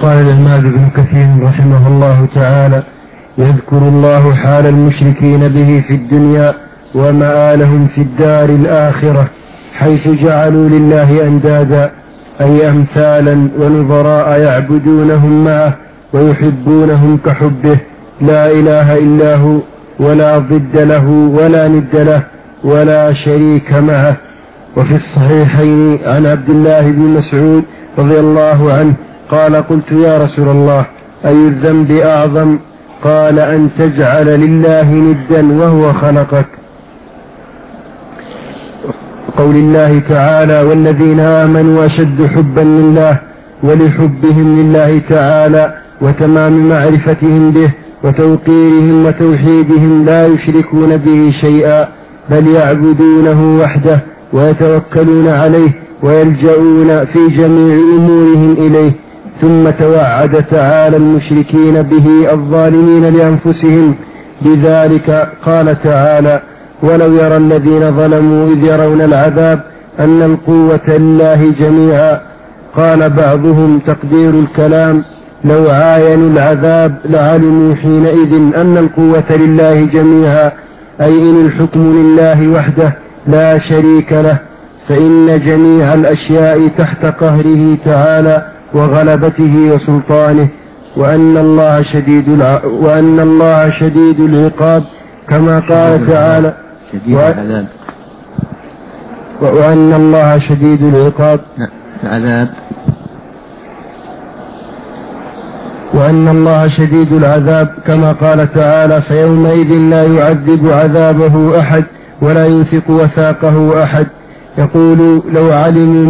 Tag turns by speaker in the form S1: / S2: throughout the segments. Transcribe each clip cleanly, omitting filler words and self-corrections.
S1: قال العماد بن كثير رحمه الله تعالى: يذكر الله حال المشركين به في الدنيا ومآلهم في الدار الآخرة، حيث جعلوا لله أندادا أي أمثالا ونظراء يعبدونهم معه ويحبونهم كحبه، لا إله إلا هو ولا ضد له ولا ند له ولا شريك معه. وفي الصحيحين عن عبد الله بن مسعود رضي الله عنه قال: قلت يا رسول الله أي الذنب أعظم؟ قال: أن تجعل لله ندا وهو خلقك. قول الله تعالى: والذين آمنوا أشد حبا لله، ولحبهم لله تعالى وتمام معرفتهم به وتوقيرهم وتوحيدهم لا يشركون به شيئا، بل يعبدونه وحده ويتوكلون عليه ويلجؤون في جميع أمورهم إليه. ثم توعد تعالى المشركين به الظالمين لأنفسهم بذلك، قال تعالى: ولو يرى الذين ظلموا إذ يرون العذاب أن القوة لله جميعا. قال بعضهم تقدير الكلام: لو عاينوا العذاب لعلموا حينئذ أن القوة لله جميعا، أي إن الحكم لله وحده لا شريك له، فإن جميع الأشياء تحت قهره تعالى وغلبته وسلطانه، وأن الله شديد العقاب كما قال تعالى: وأن الله شديد العقاب وأن الله شديد العذاب كما قال تعالى: فيومئذ لا يعذب عذابه أحد ولا يوثق وثاقه أحد. يقول: لو علموا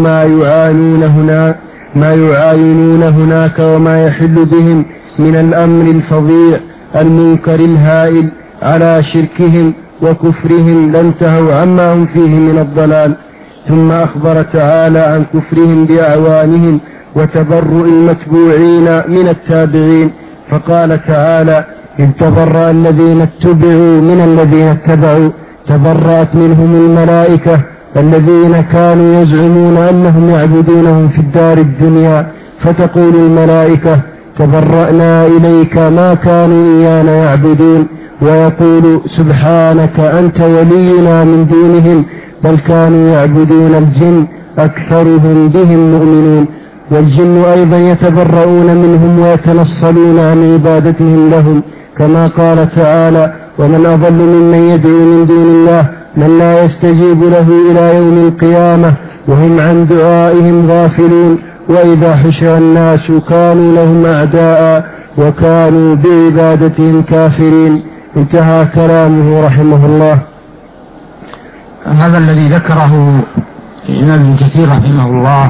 S1: ما يعاينون هناك وما يحل بهم من الأمر الفظيع المنكر الهائل على شركهم وكفرهم لانتهوا عما هم فيه من الضلال. ثم أخبر تعالى عن كفرهم بأعوانهم وتبرؤ المتبوعين من التابعين، فقال تعالى: إذ تبرأ الذين اتبعوا من الذين اتبعوا، تبرأت منهم الملائكة الذين كانوا يزعمون أنهم يعبدونهم في الدار الدنيا، فتقول الملائكة: تبرأنا إليك ما كانوا إيانا يعبدون، ويقول: سبحانك أنت ولينا من دونهم، بل كانوا يعبدون الجن أكثرهم بهم مؤمنون. والجن أيضا يتبرؤون منهم ويتنصلون عن عبادتهم لهم، كما قال تعالى: ومن أضل ممن يدعو من دون الله من لا يستجيب له إلى يوم القيامة وهم عن دعائهم غافلون، وإذا حشر الناس كانوا لهم أعداء وكانوا بعبادتهم كافرين. انتهى كلامه رحمه الله.
S2: هذا الذي ذكره الإمام ابن كثير رحمه الله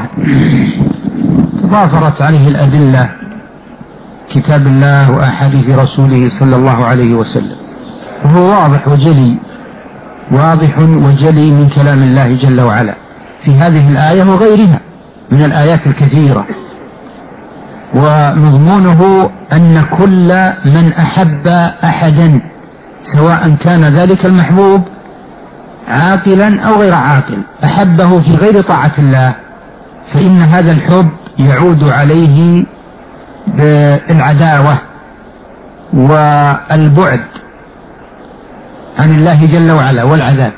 S2: تضافرت عليه الأدلة، كتاب الله وأحاديث رسوله صلى الله عليه وسلم، وهو واضح وجلي من كلام الله جل وعلا في هذه الآية وغيرها من الآيات الكثيرة. ومضمونه أن كل من أحب أحدا سواء كان ذلك المحبوب عاقلا أو غير عاقل أحبه في غير طاعة الله، فإن هذا الحب يعود عليه بالعداوة والبعد عن الله جل وعلا والعذاب،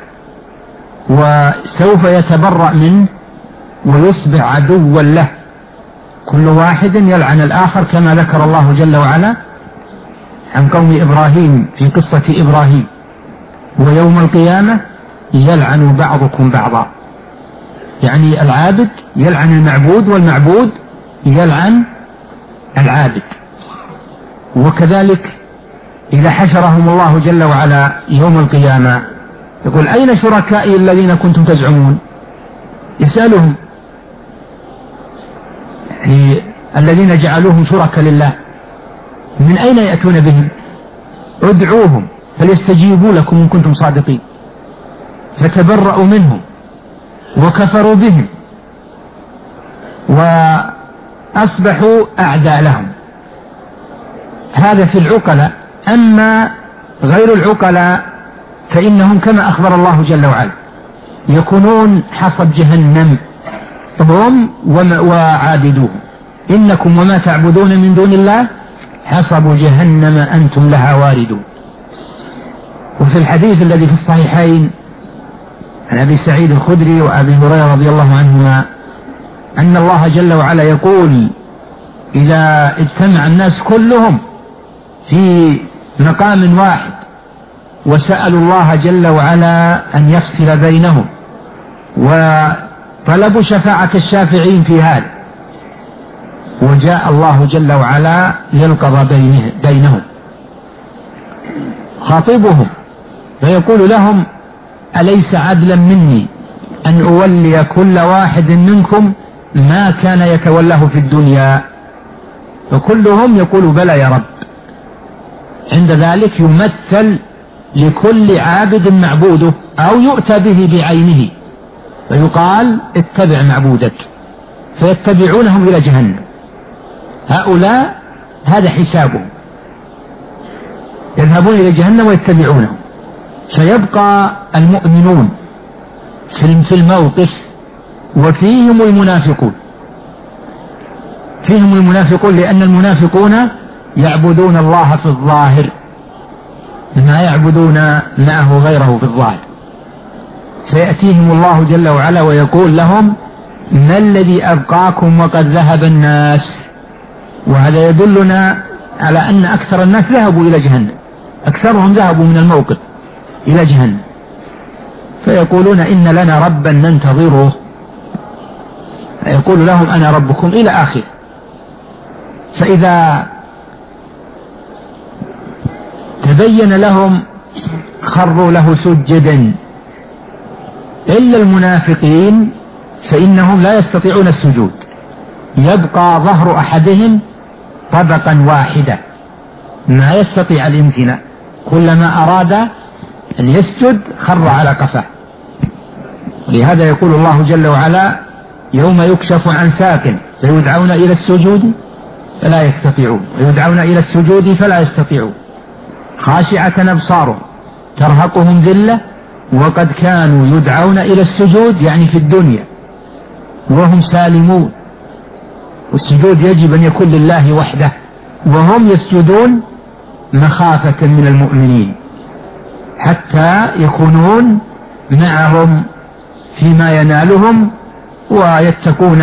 S2: وسوف يتبرأ منه ويصبح عدوا له، كل واحد يلعن الآخر، كما ذكر الله جل وعلا عن قوم إبراهيم في قصة إبراهيم: ويوم القيامة يلعن بعضكم بعضا، يعني العابد يلعن المعبود والمعبود يلعن العابد. وكذلك إذا حشرهم الله جل وعلا يوم القيامة يقول: أين شركائي الذين كنتم تزعمون؟ يسألهم الذين جعلوهم شركا لله من أين يأتون بهم؟ ادعوهم فليستجيبوا لكم إن كنتم صادقين. فتبرأوا منهم وكفروا بهم وأصبحوا أعداء لهم. هذا في العقلاء. أما غير العقلاء فإنهم كما أخبر الله جل وعلا يكونون حصب جهنم هم وعابدوهم، إنكم وما تعبدون من دون الله حصب جهنم أنتم لها واردون. وفي الحديث الذي في الصحيحين عن أبي سعيد الخدري وأبي هريرة رضي الله عنهما أن الله جل وعلا يقول: إذا اجتمع الناس كلهم في مقام واحد وسألوا الله جل وعلا أن يفصل بينهم وطلبوا شفاعة الشافعين في هذا، وجاء الله جل وعلا ليقضى بينهم خاطبهم فيقول لهم: أليس عدلا مني أن أولي كل واحد منكم ما كان يتولاه في الدنيا؟ فكلهم يقول: بلى يا رب. عند ذلك يمثل لكل عابد معبوده أو يؤتى به بعينه فيقال: اتبع معبودك، فيتبعونهم إلى جهنم. هؤلاء هذا حسابهم، يذهبون إلى جهنم ويتبعونهم. فيبقى المؤمنون في الموقف، وفيهم المنافقون. فيهم المنافقون لأن المنافقون يعبدون الله في الظاهر ما يعبدون معه غيره في الظاهر، فيأتيهم الله جل وعلا ويقول لهم: ما الذي أبقاكم وقد ذهب الناس؟ وهذا يدلنا على أن أكثر الناس ذهبوا إلى جهنم، أكثرهم ذهبوا من الموقف إلى جهنم. فيقولون: إن لنا ربا ننتظره، يقول لهم: أنا ربكم إلى آخر. فإذا تبين لهم خروا له سجدا، إلا المنافقين فإنهم لا يستطيعون السجود، يبقى ظهر أحدهم طبقا واحدا ما يستطيع الامتناع، كلما أراد أن يسجد خر على قفاه. ولهذا يقول الله جل وعلا: يوم يكشف عن ساق فيدعون إلى السجود فلا يستطيعون، ويدعون إلى السجود فلا يستطيعون، خاشعة أبصارهم ترهقهم ذلة وقد كانوا يدعون إلى السجود، يعني في الدنيا، وهم سالمون. والسجود يجب أن يكون لله وحده، وهم يسجدون مخافة من المؤمنين حتى يكونون معهم فيما ينالهم ويتقون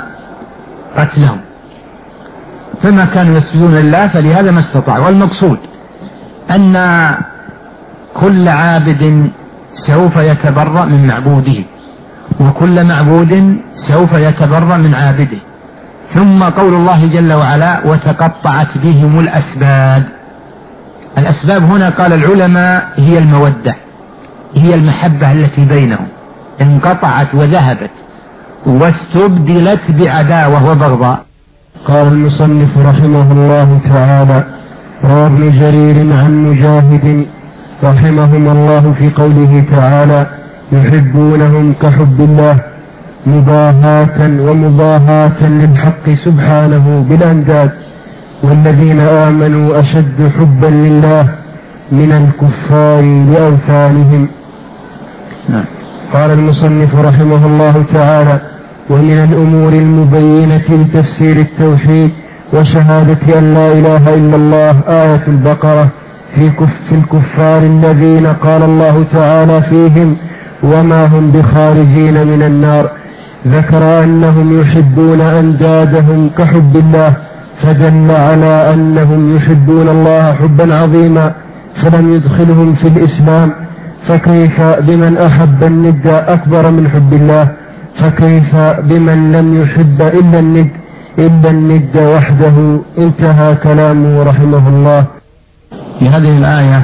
S2: قتلهم، فما كانوا يسجدون لله فلهذا ما استطاعوا. والمقصود أن كل عابد سوف يتبرأ من معبوده، وكل معبود سوف يتبرأ من عابده. ثم قول الله جل وعلا: وتقطعت بهم الأسباب. الأسباب هنا قال العلماء هي المودة، هي المحبة التي بينهم، انقطعت وذهبت واستبدلت بعداوة وبغضاء.
S1: قال المصنف رحمه الله تعالى: روى ابن جرير عن مجاهد رحمهما الله في قوله تعالى: يحبونهم كحب الله، مباهاة ومضاهاة للحق سبحانه بالأنداد، والذين آمنوا أشد حبا لله من الكفار لأوثانهم. قال المصنف رحمه الله تعالى: ومن الأمور المبينة لتفسير التوحيد وشهادة أن لا إله إلا الله آية البقرة في الكفار الذين قال الله تعالى فيهم: وما هم بخارجين من النار. ذكر أنهم يحبون أندادهم كحب الله، فدل على أنهم يحبون الله حبا عظيما، فلم يدخلهم في الإسلام. فكيف بمن أحب الند أكبر من حب الله؟ فكيف بمن لم يحب إلا الند وحده؟ انتهى كلامه رحمه الله.
S2: في هذه الآية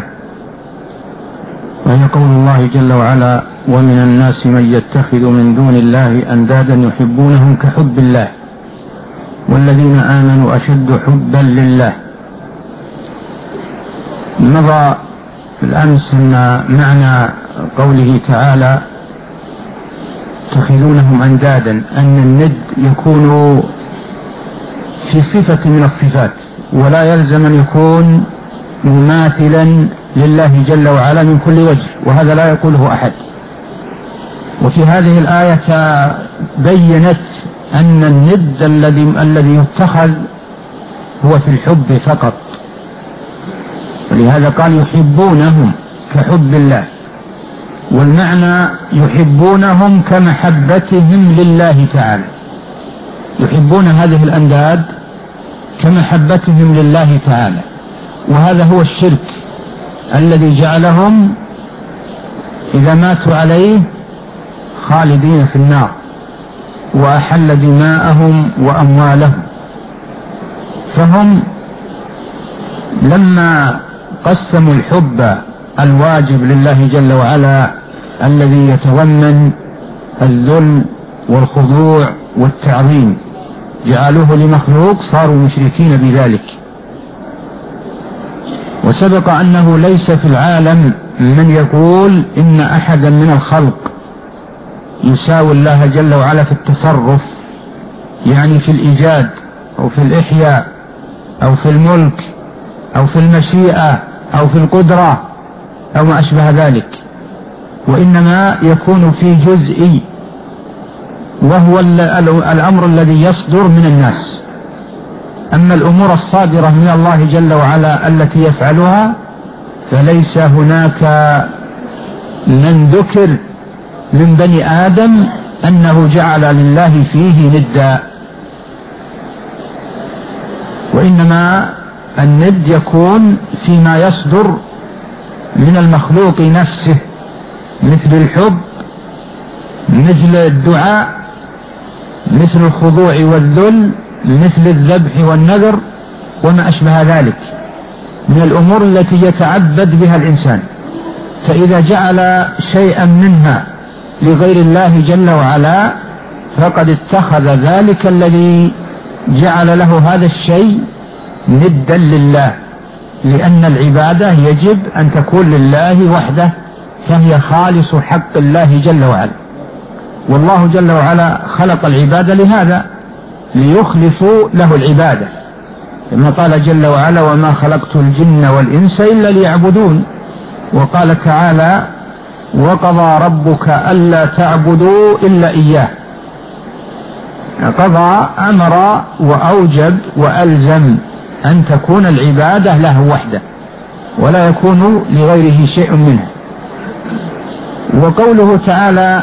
S2: وهي قول الله جل وعلا: ومن الناس من يتخذ من دون الله أندادا يحبونهم كحب الله والذين آمنوا أشد حبا لله. مضى بالأمس أن معنى قوله تعالى يتخذونهم أندادا أن الند يكون في صفة من الصفات، ولا يلزم أن يكون مماثلا لله جل وعلا من كل وجه، وهذا لا يقوله أحد. وفي هذه الآية بينت أن الند الذي يتخذ هو في الحب فقط، ولهذا قال يحبونهم كحب الله، والمعنى يحبونهم كمحبتهم لله تعالى، يحبون هذه الأنداد كمحبتهم لله تعالى. وهذا هو الشرك الذي جعلهم إذا ماتوا عليه خالدين في النار، وأحل دماءهم وأموالهم. فهم لما قسموا الحب الواجب لله جل وعلا الذي يتضمن الذل والخضوع والتعظيم جعلوه لمخلوق، صاروا مشركين بذلك. وسبق أنه ليس في العالم من يقول إن أحدا من الخلق يساوي الله جل وعلا في التصرف، يعني في الإيجاد أو في الإحياء أو في الملك أو في المشيئة أو في القدرة أو ما أشبه ذلك، وإنما يكون في جزئي، وهو الأمر الذي يصدر من الناس. أما الأمور الصادرة من الله جل وعلا التي يفعلها فليس هناك من ذكر من بني آدم أنه جعل لله فيه ندا، وإنما الند يكون فيما يصدر من المخلوق نفسه، مثل الحب، مثل الدعاء، مثل الخضوع والذل، مثل الذبح والنذر وما أشبه ذلك من الأمور التي يتعبد بها الإنسان. فإذا جعل شيئا منها لغير الله جل وعلا فقد اتخذ ذلك الذي جعل له هذا الشيء ندا لله، لأن العبادة يجب أن تكون لله وحده، فهي خالص حق الله جل وعلا. والله جل وعلا خلق العبادة لهذا، ليخلصوا له العبادة، كما قال جل وعلا وما خلقت الجن والإنس إلا ليعبدون. وقال تعالى وقضى ربك ألا تعبدوا إلا إياه، قضى أمر وأوجب وألزم أن تكون العبادة له وحده ولا يكون لغيره شيء منه. وقوله تعالى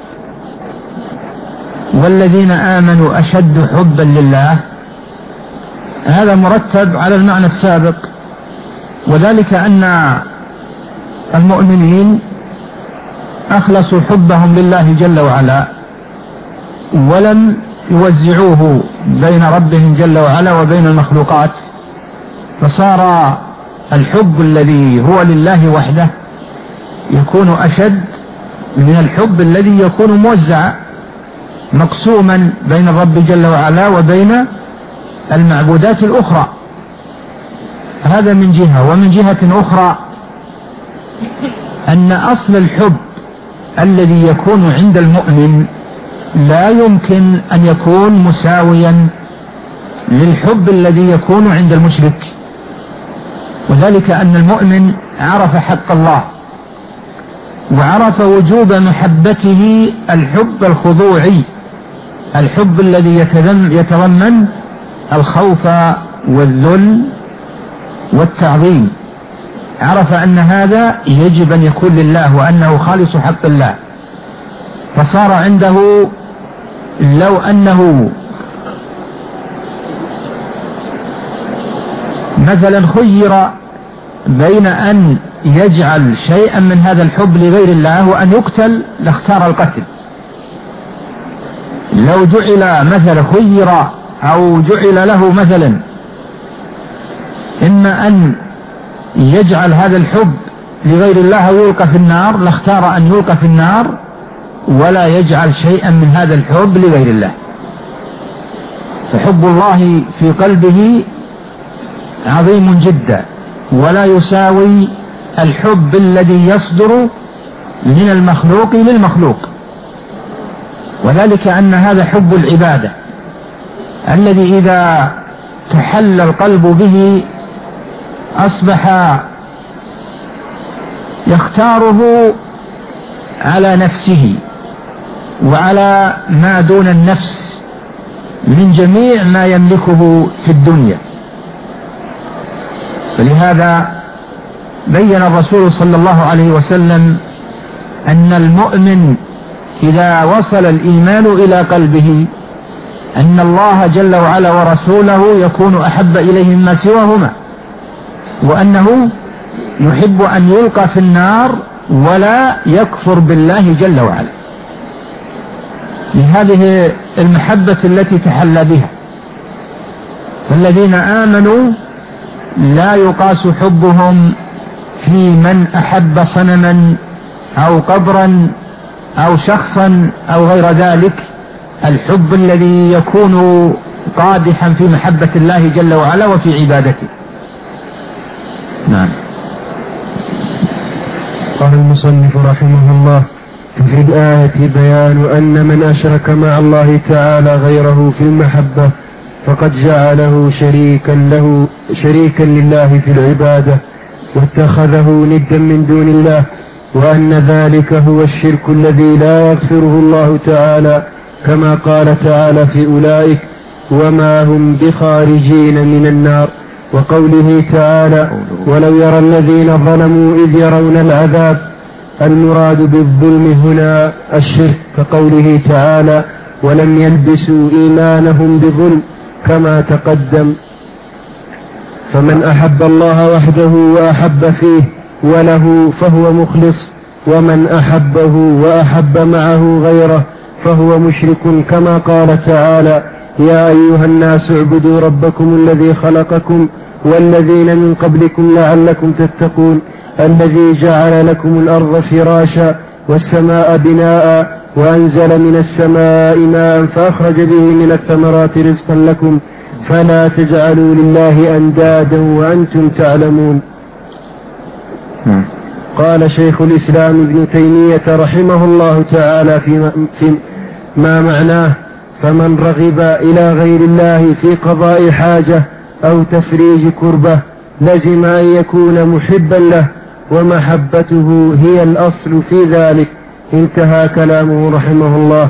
S2: والذين آمنوا أشد حبا لله، هذا مرتب على المعنى السابق، وذلك أن المؤمنين أخلصوا حبهم لله جل وعلا ولم يوزعوه بين ربهم جل وعلا وبين المخلوقات، فصار الحب الذي هو لله وحده يكون أشد من الحب الذي يكون موزع مقسوما بين الرب جل وعلا وبين المعبودات الأخرى. هذا من جهة. ومن جهة أخرى أن أصل الحب الذي يكون عند المؤمن لا يمكن أن يكون مساويا للحب الذي يكون عند المشرك، وذلك أن المؤمن عرف حق الله وعرف وجوب محبته الحب الخضوعي، الحب الذي يتضمن الخوف والذل والتعظيم، عرف أن هذا يجب أن يكون لله وأنه خالص حق الله. فصار عنده لو أنه مثلا خير بين أن يجعل شيئا من هذا الحب لغير الله وأن يقتل لاختار القتل. لو جعل مثلا خير أو جعل له مثلا إما أن يجعل هذا الحب لغير الله ويلقى في النار لاختار أن يلقى في النار ولا يجعل شيئا من هذا الحب لغير الله. فحب الله في قلبه عظيم جدا ولا يساوي الحب الذي يصدر من المخلوق للمخلوق، وذلك أن هذا حب العبادة الذي إذا تحل القلب به أصبح يختاره على نفسه وعلى ما دون النفس من جميع ما يملكه في الدنيا. فلهذا بين الرسول صلى الله عليه وسلم أن المؤمن إذا وصل الإيمان إلى قلبه أن الله جل وعلا ورسوله يكون أحب إليه مما سواهما، وأنه يحب أن يلقى في النار ولا يكفر بالله جل وعلا، لهذه المحبة التي تحلى بها. فالذين آمنوا لا يقاس حبهم في من أحب صنما أو قبرا أو شخصا أو غير ذلك. الحب الذي يكون قادحا في محبة الله جل وعلا وفي عبادته. نعم.
S1: قال المصنف رحمه الله: في الآية بيان أن من أشرك مع الله تعالى غيره في المحبة فقد جعله شريكا لله في العبادة واتخذه ندا من دون الله، وأن ذلك هو الشرك الذي لا يغفره الله تعالى، كما قال تعالى في أولئك: وما هم بخارجين من النار. وقوله تعالى: ولو يرى الذين ظلموا إذ يرون العذاب. المراد بالظلم هنا الشرك، كقوله تعالى: ولم يلبسوا إيمانهم بظلم، كما تقدم. فمن أحب الله وحده وأحب فيه وله فهو مخلص، ومن أحبه وأحب معه غيره فهو مشرك، كما قال تعالى: يا أيها الناس اعبدوا ربكم الذي خلقكم والذين من قبلكم لعلكم تتقون، الذي جعل لكم الأرض فراشا والسماء بناء وأنزل من السماء ماء فأخرج به من الثمرات رزقا لكم، فلا تجعلوا لله أندادا وأنتم تعلمون. قال شيخ الإسلام ابن تيمية رحمه الله تعالى في ما معناه: فمن رغب إلى غير الله في قضاء حاجة أو تفريج كربة لزم أن يكون محبا له، ومحبته هي الأصل في ذلك. انتهى كلامه رحمه الله.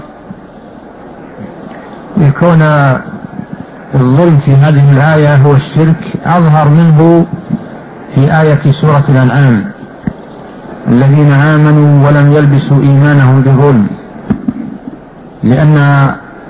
S2: يكون الظلم في هذه الآية هو الشرك أظهر منه في آية سورة الأنعام: الذين آمنوا ولم يلبسوا إيمانهم بظلم، لأن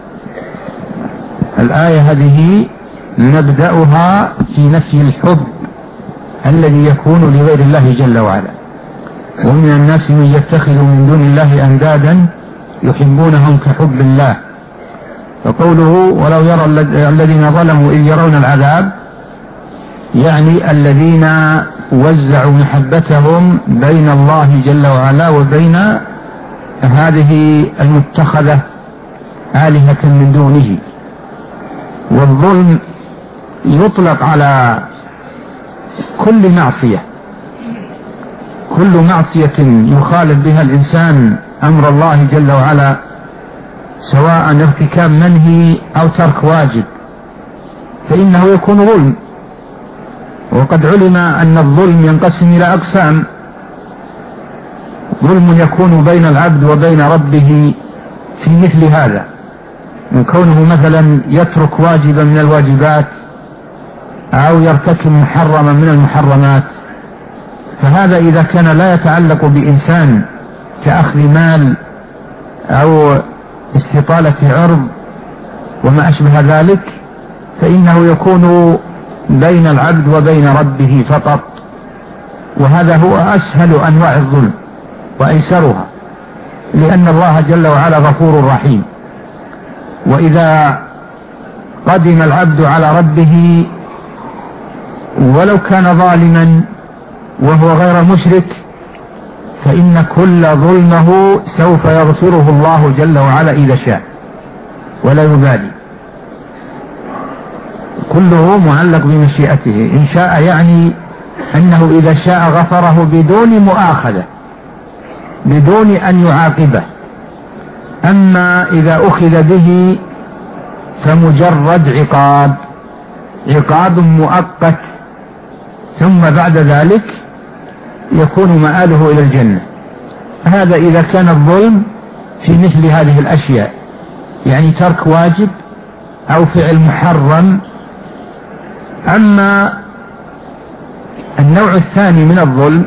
S2: الآية هذه نبدأها في نفي الحب الذي يكون لغير الله جل وعلا. ومن الناس من يتخذ من دون الله أندادا يحبونهم كحب الله. فقوله ولو يرى الذين ظلموا إذ يرون العذاب، يعني الذين وزعوا محبتهم بين الله جل وعلا وبين هذه المتخذة آلهة من دونه. والظلم يطلق على كل معصية، كل معصية يخالف بها الإنسان أمر الله جل وعلا، سواء ارتكاب منهي أو ترك واجب، فإنه يكون ظلم. وقد علم أن الظلم ينقسم إلى أقسام: ظلم يكون بين العبد وبين ربه في مثل هذا، من كونه مثلا يترك واجبا من الواجبات أو يرتكب محرما من المحرمات، فهذا إذا كان لا يتعلق بإنسان كأخذ مال أو استطالة عرض وما أشبه ذلك، فإنه يكون بين العبد وبين ربه فقط. وهذا هو أسهل أنواع الظلم وأيسرها، لأن الله جل وعلا غفور رحيم. وإذا قدم العبد على ربه ولو كان ظالما وهو غير مشرك، فإن كل ظلمه سوف يغفره الله جل وعلا إذا شاء ولا يبالي، كله معلق بمشيئته. إن شاء يعني أنه إذا شاء غفره بدون مؤاخذة، بدون أن يعاقبه. أما إذا أخذ به فمجرد عقاب مؤقت، ثم بعد ذلك يكون مآله إلى الجنة. هذا إذا كان الظلم في مثل هذه الأشياء، يعني ترك واجب أو فعل محرم. أما النوع الثاني من الظلم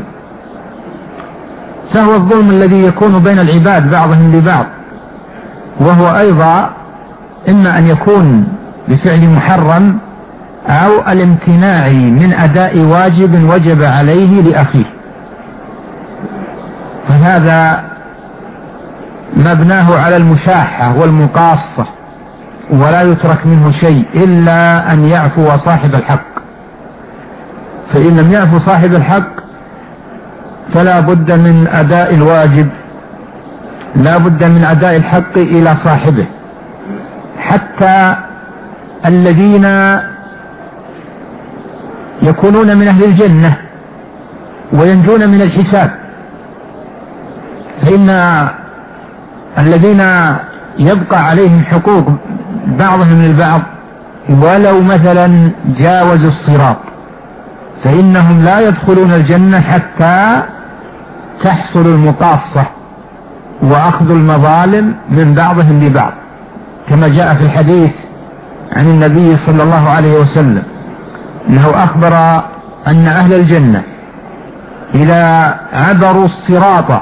S2: فهو الظلم الذي يكون بين العباد بعضهم لبعض، وهو أيضا إما أن يكون بفعل محرم أو الامتناع من أداء واجب وجب عليه لأخيه، فهذا مبناه على المشاحة والمقاصة، ولا يترك منه شيء إلا أن يعفو صاحب الحق. فإن لم يعفو صاحب الحق فلا بد من أداء الواجب، لا بد من أداء الحق إلى صاحبه. حتى الذين يكونون من أهل الجنة وينجون من الحساب، فإن الذين يبقى عليهم حقوق بعضهم للبعض ولو مثلا جاوزوا الصراط فإنهم لا يدخلون الجنة حتى تحصل المقاصة وأخذ المظالم من بعضهم لبعض، كما جاء في الحديث عن النبي صلى الله عليه وسلم أنه أخبر أن أهل الجنة إذا عبروا الصراط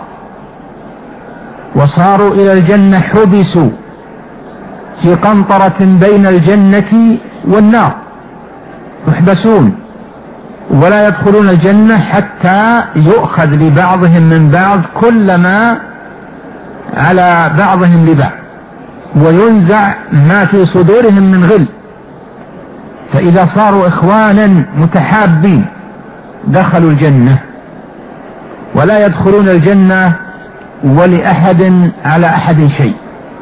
S2: وصاروا إلى الجنة حبسوا في قنطرة بين الجنة والنار، يحبسون ولا يدخلون الجنة حتى يؤخذ لبعضهم من بعض كلما على بعضهم لبعض وينزع ما في صدورهم من غل. فإذا صاروا إخوانا متحابين دخلوا الجنة، ولا يدخلون الجنة ولأحد على أحد شيء.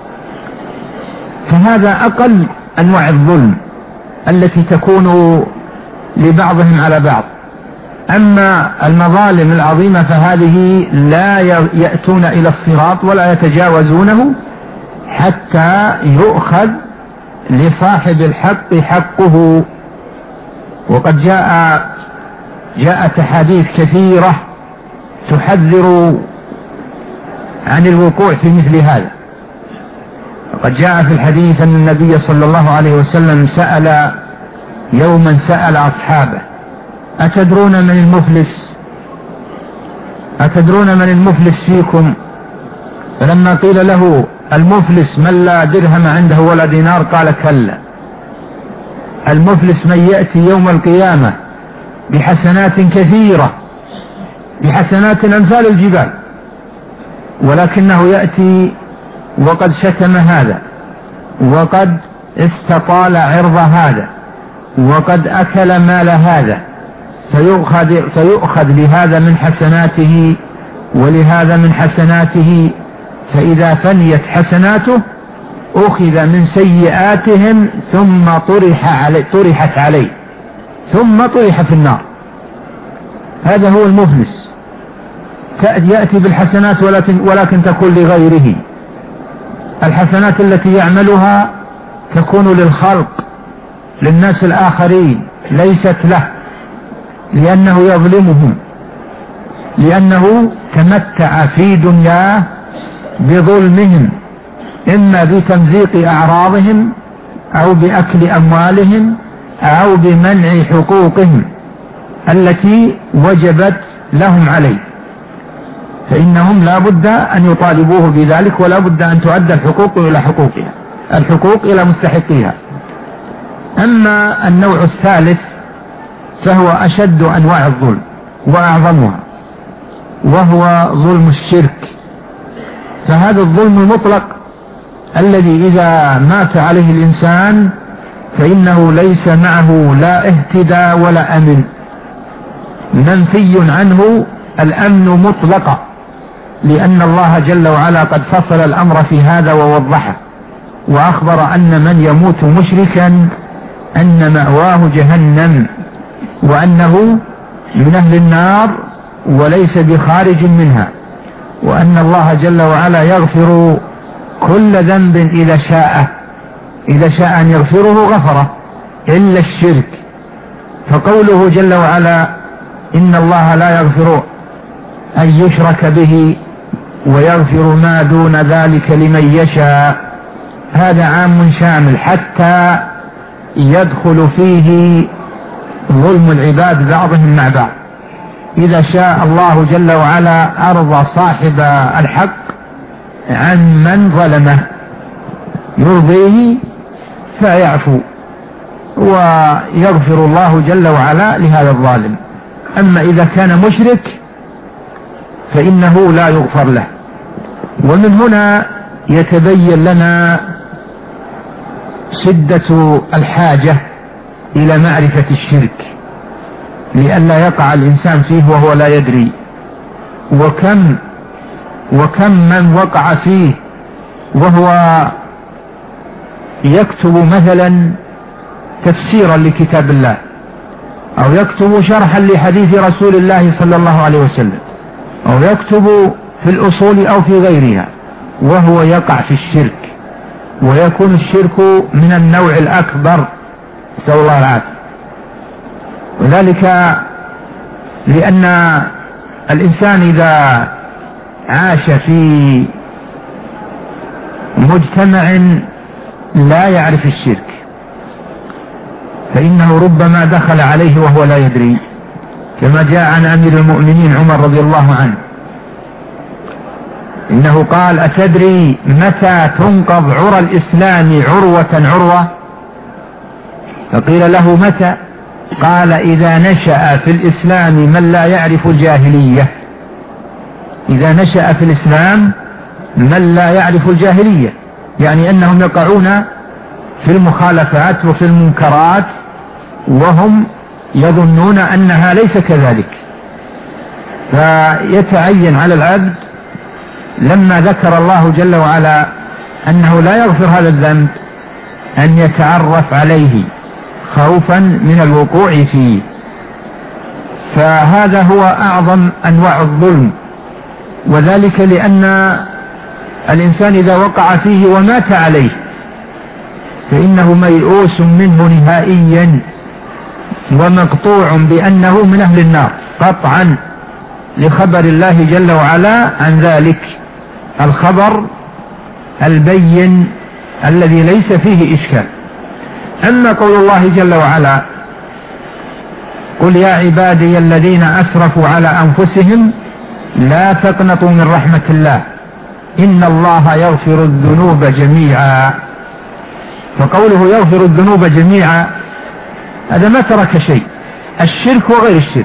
S2: فهذا أقل أنواع الظلم التي تكون لبعضهم على بعض. أما المظالم العظيمة فهذه لا يأتون إلى الصراط ولا يتجاوزونه حتى يؤخذ لصاحب الحق حقه. وقد جاءت أحاديث كثيرة تحذر عن الوقوع في مثل هذا. وقد جاء في الحديث أن النبي صلى الله عليه وسلم يوما سأل أصحابه: أتدرون من المفلس فيكم؟ فلما قيل له المفلس من لا درهم عنده ولا دينار قال: كلا، المفلس من يأتي يوم القيامة بحسنات كثيرة، بحسنات أمثال الجبال، ولكنه يأتي وقد شتم هذا، وقد استطال عرض هذا، وقد أكل مال هذا، فيؤخذ لهذا من حسناته ولهذا من حسناته، فإذا فنيت حسناته أخذ من سيئاتهم ثم طرحت عليه ثم طرح في النار. هذا هو المفلس، يأتي بالحسنات ولكن تكون لغيره. الحسنات التي يعملها تكون للخلق، للناس الآخرين، ليست له، لأنه يظلمهم، لأنه تمتع في دنياه بظلمهم، إما بتمزيق أعراضهم أو بأكل أموالهم أو بمنع حقوقهم التي وجبت لهم عليه، فإنهم لا بد أن يطالبوه بذلك، ولا بد أن تؤدى الحقوق إلى حقوقها، الحقوق إلى مستحقيها. أما النوع الثالث فهو أشد أنواع الظلم وأعظمها، وهو ظلم الشرك. فهذا الظلم المطلق الذي إذا مات عليه الإنسان فإنه ليس معه لا اهتداء ولا أمن، منفي عنه الأمن مطلقا، لأن الله جل وعلا قد فصل الأمر في هذا ووضحه، وأخبر أن من يموت مشركا أن مأواه جهنم، وأنه من أهل النار وليس بخارج منها، وأن الله جل وعلا يغفر كل ذنب إذا شاء أن يغفره غفره إلا الشرك. فقوله جل وعلا: إن الله لا يغفر أن يشرك به ويغفر ما دون ذلك لمن يشاء، هذا عام شامل، حتى يدخل فيه ظلم العباد بعضهم مع بعض. إذا شاء الله جل وعلا أرضى صاحب الحق عن من ظلمه يرضيه فيعفو ويغفر الله جل وعلا لهذا الظالم. أما إذا كان مشرك فإنه لا يغفر له. ومن هنا يتبين لنا شدة الحاجة إلى معرفة الشرك لئلا يقع الإنسان فيه وهو لا يدري. وكم من وقع فيه وهو يكتب مثلا تفسيرا لكتاب الله أو يكتب شرحا لحديث رسول الله صلى الله عليه وسلم أو يكتب في الأصول أو في غيرها وهو يقع في الشرك، ويكون الشرك من النوع الأكبر نسأل الله العافية. وذلك لأن الإنسان إذا عاش في مجتمع لا يعرف الشرك فإنه ربما دخل عليه وهو لا يدري، كما جاء عن أمير المؤمنين عمر رضي الله عنه إنه قال: أتدري متى تنقض عرى الإسلام عروة عروة؟ فقيل له: متى؟ قال: إذا نشأ في الإسلام من لا يعرف الجاهلية. إذا نشأ في الإسلام من لا يعرف الجاهلية، يعني أنهم يقعون في المخالفات وفي المنكرات وهم يظنون أنها ليس كذلك. فيتعين على العبد لما ذكر الله جل وعلا أنه لا يغفر هذا الذنب أن يتعرف عليه خوفا من الوقوع فيه. فهذا هو أعظم أنواع الظلم، وذلك لأن الإنسان إذا وقع فيه ومات عليه فإنه ميؤوس منه نهائيا ومقطوع بأنه من أهل النار قطعا لخبر الله جل وعلا عن ذلك، الخبر البين الذي ليس فيه إشكال. أما قول الله جل وعلا: قل يا عبادي الذين أسرفوا على أنفسهم لا تقنطوا من رحمة الله إن الله يغفر الذنوب جميعا. فقوله يغفر الذنوب جميعا هذا ما ترك شيء، الشرك وغير الشرك.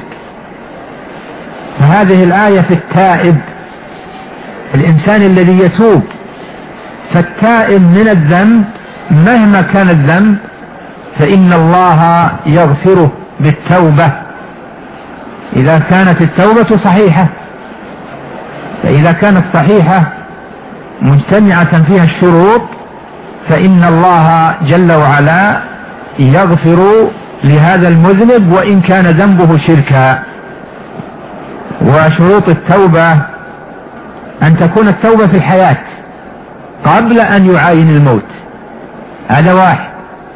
S2: فهذه الآية في التائب، الإنسان الذي يتوب، فالتائب من الذنب مهما كان الذنب فإن الله يغفره بالتوبة إذا كانت التوبة صحيحة. فإذا كانت صحيحة مجتمعة فيها الشروط فإن الله جل وعلا يغفر لهذا المذنب وإن كان ذنبه شركا. وشروط التوبة أن تكون التوبة في الحياة قبل أن يعاين الموت، هذا واحد.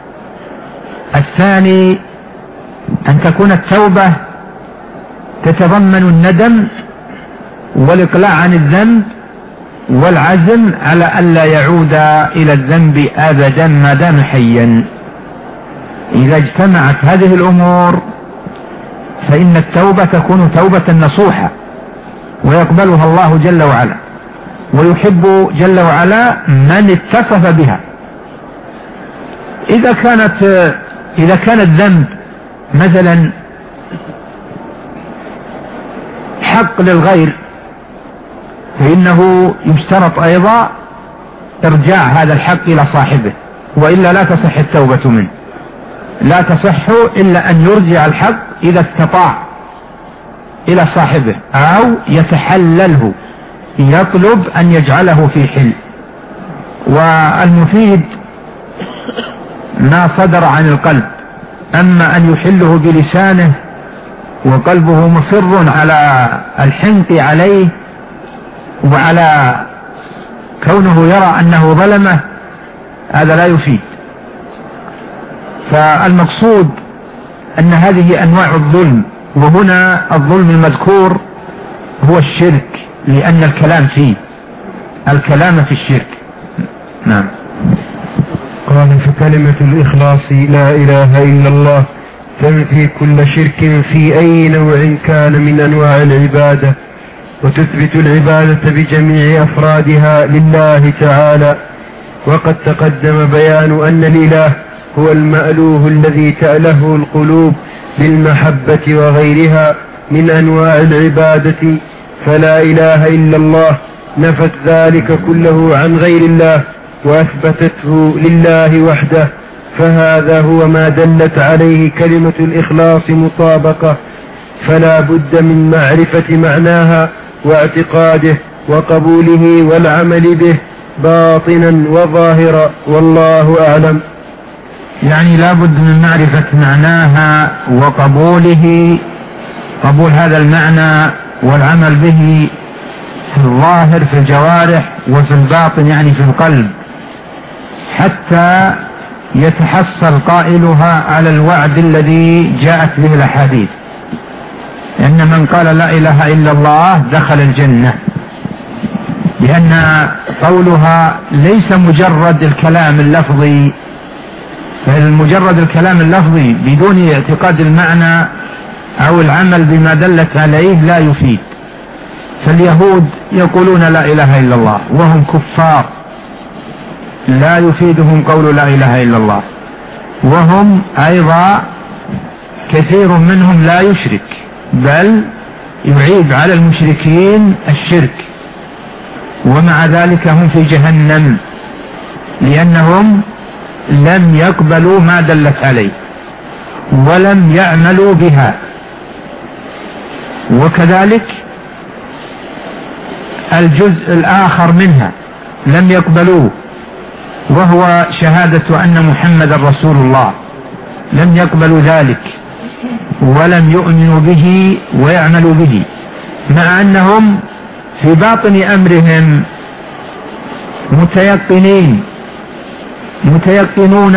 S2: الثاني أن تكون التوبة تتضمن الندم والإقلاع عن الذنب والعزم على ألا يعود إلى الذنب أبدا ما دام حيا. إذا اجتمعت هذه الأمور فإن التوبة تكون توبة نصوحة ويقبلها الله جل وعلا، ويحب جل وعلا من اتصف بها. إذا كان الذنب مثلا حق للغير فإنه يشترط أيضا إرجاع هذا الحق إلى صاحبه، وإلا لا تصح التوبة منه. لا تصح إلا أن يرجع الحق إذا استطاع إلى صاحبه أو يتحلله، يطلب أن يجعله في حل. والمفيد ما صدر عن القلب، أما أن يحله بلسانه وقلبه مصر على الحنق عليه وعلى كونه يرى أنه ظلمه، هذا لا يفيد. فالمقصود أن هذه أنواع الظلم، وهنا الظلم المذكور هو الشرك، لأن الكلام في الشرك. نعم.
S1: قال الله، فكلمة الإخلاص لا إله إلا الله تنفي كل شرك في أي نوع كان من أنواع العبادة، وتثبت العبادة بجميع أفرادها لله تعالى. وقد تقدم بيان أن الإله هو المألوه الذي تأله القلوب بالمحبة وغيرها من أنواع العبادة، فلا إله إلا الله نفت ذلك كله عن غير الله وأثبتته لله وحده، فهذا هو ما دلت عليه كلمة الإخلاص مطابقة، فلا بد من معرفة معناها واعتقاده وقبوله والعمل به باطنا وظاهرا، والله أعلم.
S2: يعني لا بد من معرفة معناها وقبوله، قبول هذا المعنى والعمل به في الظاهر في الجوارح وفي الباطن يعني في القلب، حتى يتحصل قائلها على الوعد الذي جاءت به الأحاديث، لأن من قال لا إله إلا الله دخل الجنة، لأن قولها ليس مجرد الكلام اللفظي، فمجرد الكلام اللفظي بدون اعتقاد المعنى أو العمل بما دلت عليه لا يفيد. فاليهود يقولون لا إله إلا الله وهم كفار، لا يفيدهم قول لا إله إلا الله، وهم أيضا كثير منهم لا يشرك، بل يعيب على المشركين الشرك، ومع ذلك هم في جهنم لأنهم لم يقبلوا ما دلت عليه ولم يعملوا بها. وكذلك الجزء الآخر منها لم يقبلوه، وهو شهادة أن محمد رسول الله، لم يقبلوا ذلك ولم يؤمنوا به ويعملوا به، مع أنهم في باطن أمرهم متيقنون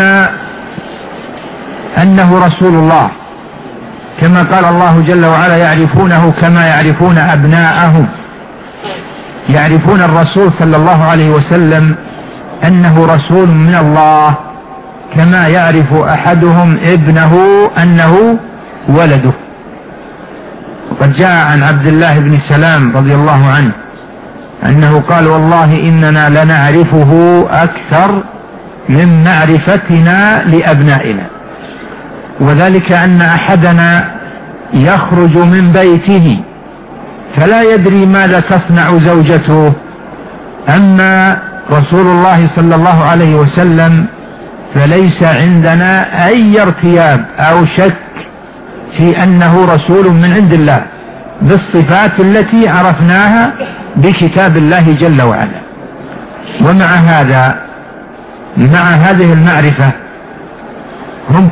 S2: أنه رسول الله، كما قال الله جل وعلا يعرفونه كما يعرفون أبناءهم، يعرفون الرسول صلى الله عليه وسلم أنه رسول من الله كما يعرف أحدهم ابنه أنه ولده. وقد جاء عن عبد الله بن سلام رضي الله عنه أنه قال والله إننا لنعرفه أكثر من معرفتنا لأبنائنا، وذلك أن أحدنا يخرج من بيته فلا يدري ماذا تصنع زوجته، أما رسول الله صلى الله عليه وسلم فليس عندنا أي ارتياب أو شك في أنه رسول من عند الله بالصفات التي عرفناها بكتاب الله جل وعلا. ومع هذا، مع هذه المعرفة هم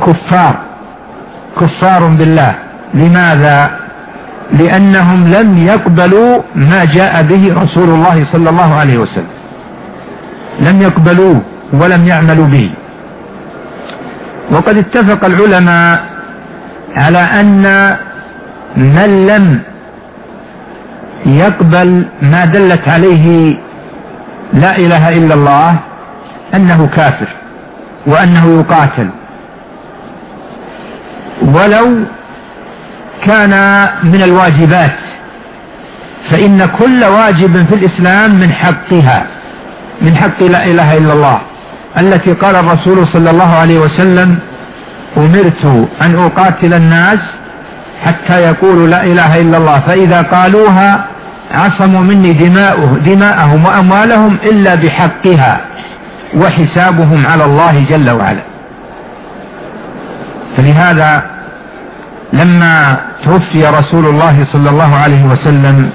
S2: كفار بالله. لماذا؟ لأنهم لم يقبلوا ما جاء به رسول الله صلى الله عليه وسلم، لم يقبلوه ولم يعملوا به. وقد اتفق العلماء على أن من لم يقبل ما دلت عليه لا إله إلا الله أنه كافر وأنه يقاتل، ولو كان من الواجبات، فإن كل واجب في الإسلام من حقها، من حق لا إله إلا الله التي قال الرسول صلى الله عليه وسلم أمرت أن أقاتل الناس حتى يقولوا لا إله إلا الله، فإذا قالوها عصموا مني دماءهم وأموالهم إلا بحقها وحسابهم على الله جل وعلا. فلهذا لما توفي رسول الله صلى الله عليه وسلم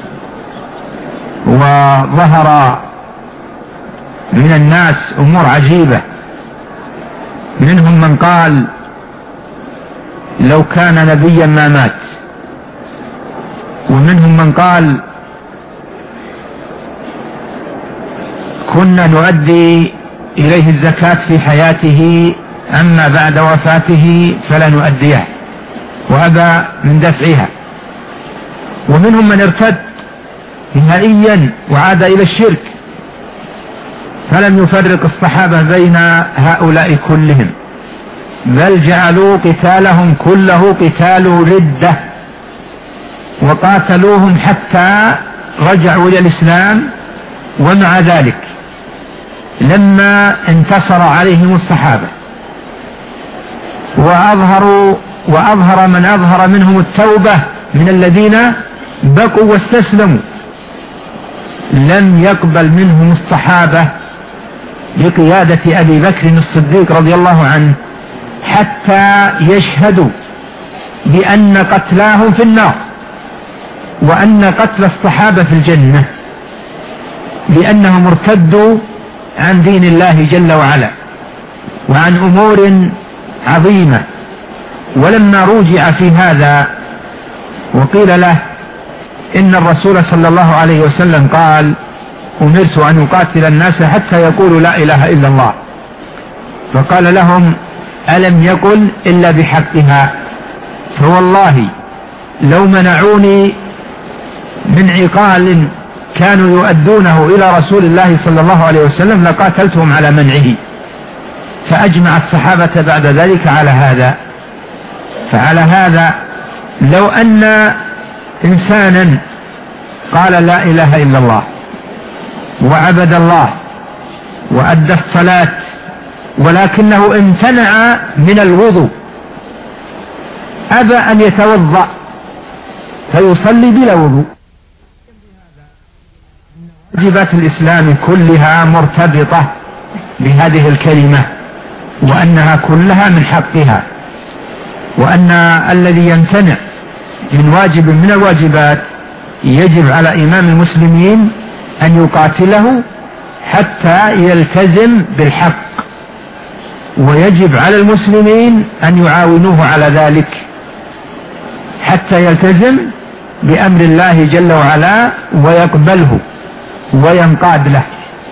S2: وظهر من الناس أمور عجيبة، منهم من قال لو كان نبيا ما مات، ومنهم من قال كنا نؤدي إليه الزكاة في حياته أما بعد وفاته فلا نؤديها، وأبى من دفعها. ومنهم من ارتد نهائيا وعاد إلى الشرك، فلم يفرق الصحابة بين هؤلاء كلهم، بل جعلوا قتالهم كله قتال ردة، وقاتلوهم حتى رجعوا إلى الإسلام. ومع ذلك لما انتصر عليهم الصحابة وأظهر من أظهر منهم التوبة من الذين بقوا واستسلموا، لم يقبل منهم الصحابة بقيادة أبي بكر الصديق رضي الله عنه حتى يشهدوا بأن قتلاهم في النار وأن قتل الصحابة في الجنة، لأنهم ارتدوا عن دين الله جل وعلا وعن أمور عظيمة. ولما روجع في هذا وقيل له إن الرسول صلى الله عليه وسلم قال: أمرت أن أقاتل الناس حتى يقولوا لا إله إلا الله، فقال لهم: ألم يقل إلا بحقها، فوالله لو منعوني من عقال كانوا يؤدونه إلى رسول الله صلى الله عليه وسلم لقاتلتهم على منعه. فأجمع الصحابة بعد ذلك على هذا. فعلى هذا لو أن إنسانا قال لا إله إلا الله وعبد الله وأدى الصلاة ولكنه امتنع من الوضوء، أبى أن يتوضأ فيصلي بلا وضوء، واجبات الإسلام كلها مرتبطة بهذه الكلمة، وأنها كلها من حقها، وأن الذي يمتنع من واجب من الواجبات يجب على إمام المسلمين أن يقاتله حتى يلتزم بالحق، ويجب على المسلمين أن يعاونوه على ذلك حتى يلتزم بأمر الله جل وعلا ويقبله وينقاد له.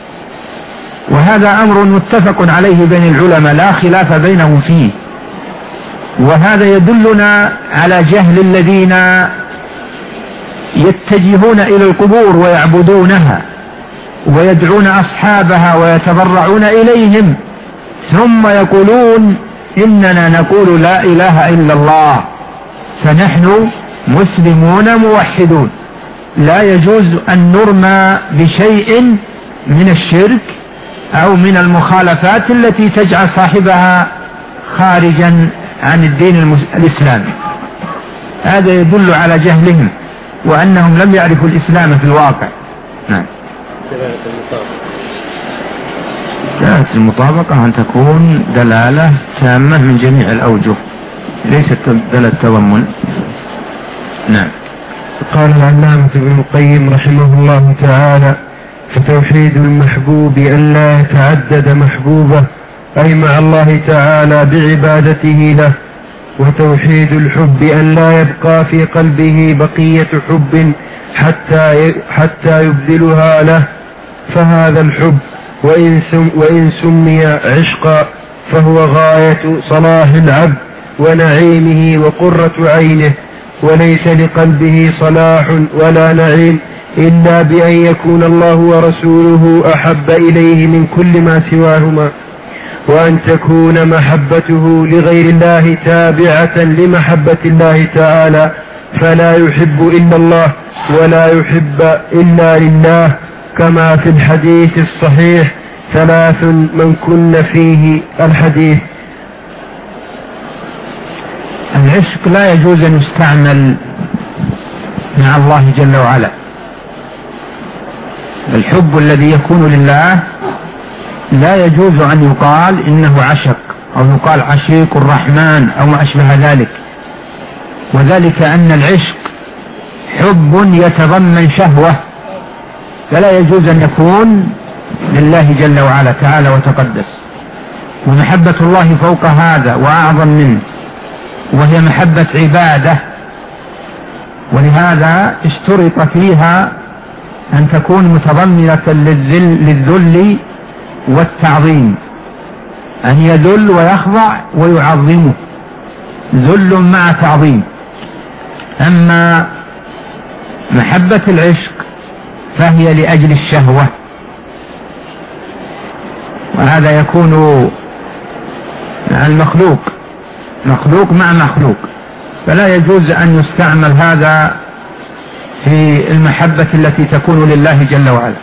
S2: وهذا أمر متفق عليه بين العلماء لا خلاف بينهم فيه. وهذا يدلنا على جهل الذين يتجهون إلى القبور ويعبدونها ويدعون أصحابها ويتبرعون إليهم، ثم يقولون إننا نقول لا إله إلا الله فنحن مسلمون موحدون. لا يجوز أن نرمى بشيء من الشرك أو من المخالفات التي تجعل صاحبها خارجا عن الدين الإسلامي. هذا يدل على جهلهم وأنهم لم يعرفوا الإسلام في الواقع. نعم. دلالة المطابقة أن تكون دلالة تامة من جميع الأوجه، ليست دلالة تضمن. نعم.
S1: قال العلامة ابن القيم رحمه الله تعالى: فتوحيد المحبوب أن لا يتعدد محبوبه، أي مع الله تعالى بعبادته له. وتوحيد الحب أن لا يبقى في قلبه بقية حب حتى يبذلها له، فهذا الحب وإن سمي عشقا فهو غاية صلاح العبد ونعيمه وقرة عينه، وليس لقلبه صلاح ولا نعيم إلا بأن يكون الله ورسوله أحب إليه من كل ما سواهما، وأن تكون محبته لغير الله تابعة لمحبة الله تعالى، فلا يحب إلا الله ولا يحب إلا لله، كما في الحديث الصحيح: 3 من كن فيه الحديث.
S2: العشق لا يجوز أن يستعمل مع الله جل وعلا. الحب الذي يكون لله لا يجوز أن يقال إنه عشق أو يقال عشيق الرحمن أو ما أشبه ذلك، وذلك أن العشق حب يتضمن شهوة، فلا يجوز أن يكون لله جل وعلا تعالى وتقدس. ومحبة الله فوق هذا وأعظم منه، وهي محبة عبادة، ولهذا اشترط فيها أن تكون متضمنة للذل والتعظيم، أن يذل ويخضع ويعظمه، ذل مع تعظيم. أما محبة العشق فهي لأجل الشهوة، وهذا يكون المخلوق مخلوق مع مخلوق، فلا يجوز أن يستعمل هذا في المحبة التي تكون لله جل وعلا.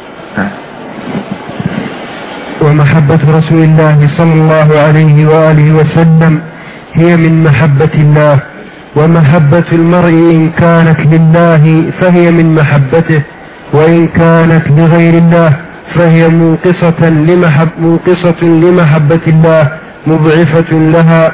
S1: ومحبة رسول الله صلى الله عليه وآله وسلم هي من محبة الله، ومحبة المرء إن كانت لله فهي من محبته، وإن كانت لغير الله فهي منقصة لمحبة الله مضعفة لها.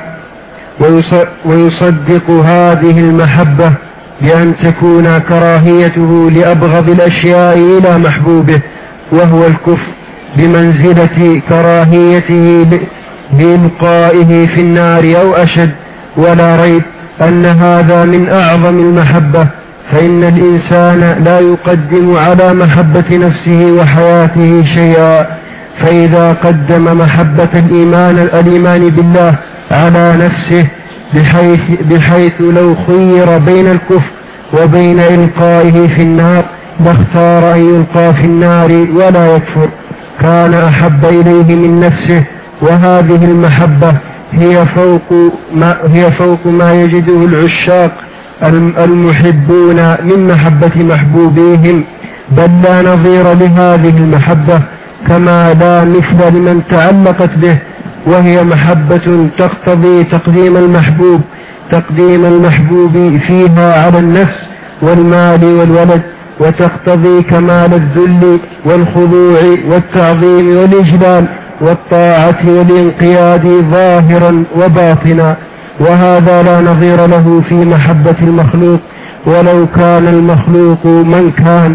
S1: ويصدق هذه المحبة بأن تكون كراهيته لأبغض الأشياء إلى محبوبه وهو الكفر بمنزلة كراهيته لإلقائه في النار أو أشد، ولا ريب أن هذا من أعظم المحبة، فإن الإنسان لا يقدم على محبة نفسه وحياته شيئا، فإذا قدم محبة الإيمان بالله على نفسه بحيث لو خير بين الكفر وبين إلقائه في النار لاختار أن يلقى في النار ولا يكفر، كان أحب إليه من نفسه. وهذه المحبة هي فوق ما يجده العشاق المحبون من محبة محبوبيهم، بل لا نظير لهذه المحبة، كما لا مثل لمن تعلقت به، وهي محبة تقتضي تقديم المحبوب فيها على النفس والمال والولد، وتقتضي كمال الذل والخضوع والتعظيم والإجلال والطاعة والانقياد ظاهرا وباطنا، وهذا لا نظير له في محبة المخلوق ولو كان المخلوق من كان.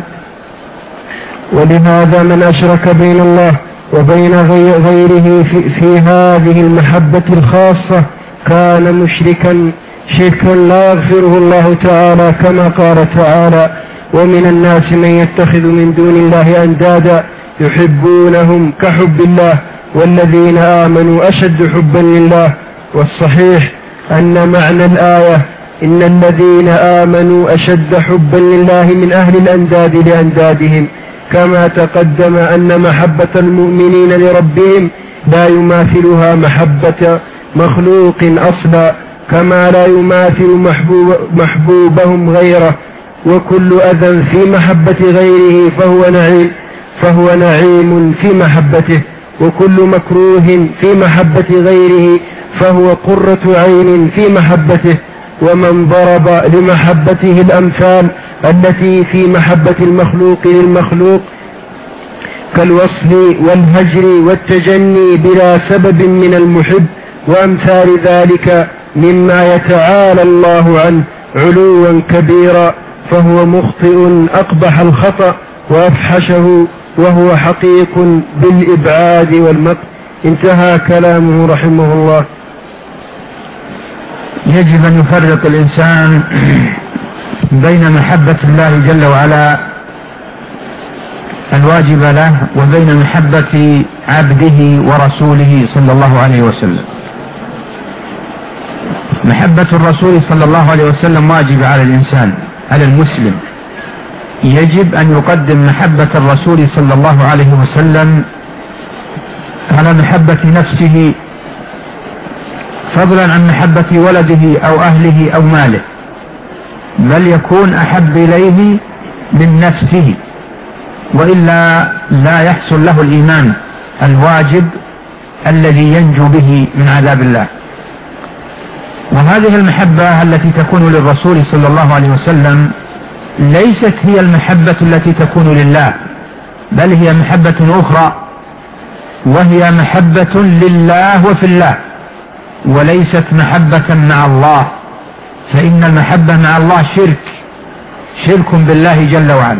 S1: ولهذا من أشرك بين الله وبين غيره في هذه المحبة الخاصة كان مشركا شركا لا يغفره الله تعالى، كما قال تعالى: ومن الناس من يتخذ من دون الله أندادا يحبونهم كحب الله والذين آمنوا أشد حبا لله. والصحيح أن معنى الآية إن الذين آمنوا أشد حبا لله من أهل الأنداد لأندادهم، كما تقدم أن محبة المؤمنين لربهم لا يماثلها محبة مخلوق أصلا، كما لا يماثل محبوبهم غيره. وكل أذى في محبة غيره فهو نعيم في محبته، وكل مكروه في محبة غيره فهو قرة عين في محبته. ومن ضرب لمحبته الأمثال التي في محبة المخلوق للمخلوق كالوصل والهجر والتجني بلا سبب من المحب وأمثال ذلك مما يتعالى الله عنه علوا كبيرا، فهو مخطئ أقبح الخطأ وأفحشه، وهو حقيق بالإبعاد والمقت. انتهى كلامه رحمه الله.
S2: يجب أن يفرق الإنسان بين محبة الله جل وعلا الواجب له وبين محبة عبده ورسوله صلى الله عليه وسلم. محبة الرسول صلى الله عليه وسلم واجب على الإنسان، على المسلم، يجب أن يقدم محبة الرسول صلى الله عليه وسلم على محبة نفسه، فضلا عن محبة ولده أو أهله أو ماله، بل يكون أحب إليه من نفسه، وإلا لا يحصل له الإيمان الواجب الذي ينجو به من عذاب الله. وهذه المحبة التي تكون للرسول صلى الله عليه وسلم ليست هي المحبة التي تكون لله، بل هي محبة أخرى، وهي محبة لله وفي الله، وليست محبة مع الله، فإن المحبة مع الله شرك بالله جل وعلا،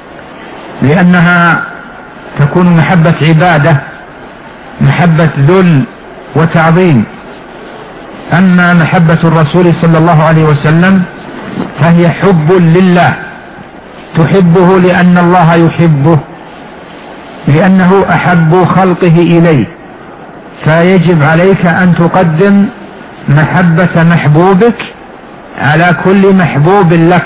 S2: لأنها تكون محبة عبادة، محبة ذل وتعظيم. أما محبة الرسول صلى الله عليه وسلم فهي حب لله، تحبه لأن الله يحبه، لأنه أحب خلقه إليه، فيجب عليك أن تقدم محبة محبوبك على كل محبوب لك.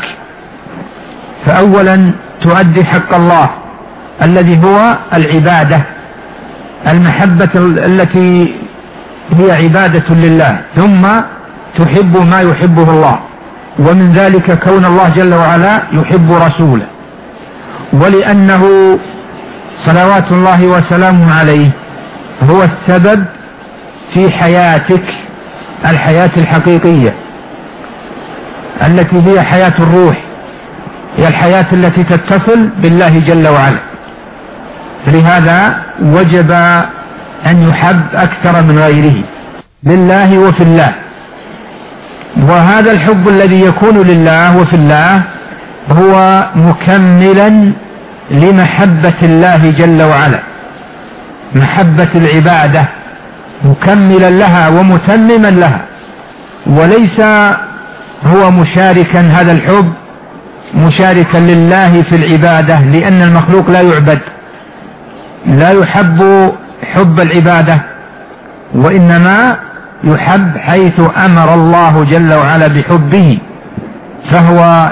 S2: فأولا تؤدي حق الله الذي هو العبادة، المحبة التي هي عبادة لله، ثم تحب ما يحبه الله، ومن ذلك كون الله جل وعلا يحب رسوله، ولأنه صلوات الله وسلامه عليه هو السبب في حياتك، الحياة الحقيقية التي هي حياة الروح، هي الحياة التي تتصل بالله جل وعلا. لهذا وجب أن يحب أكثر من غيره لله وفي الله. وهذا الحب الذي يكون لله وفي الله هو مكملا لمحبة الله جل وعلا، محبة العبادة، مكملا لها ومتمما لها، وليس هو مشاركا، هذا الحب مشاركا لله في العبادة، لأن المخلوق لا يعبد، لا يحب حب العبادة، وإنما يحب حيث أمر الله جل وعلا بحبه، فهو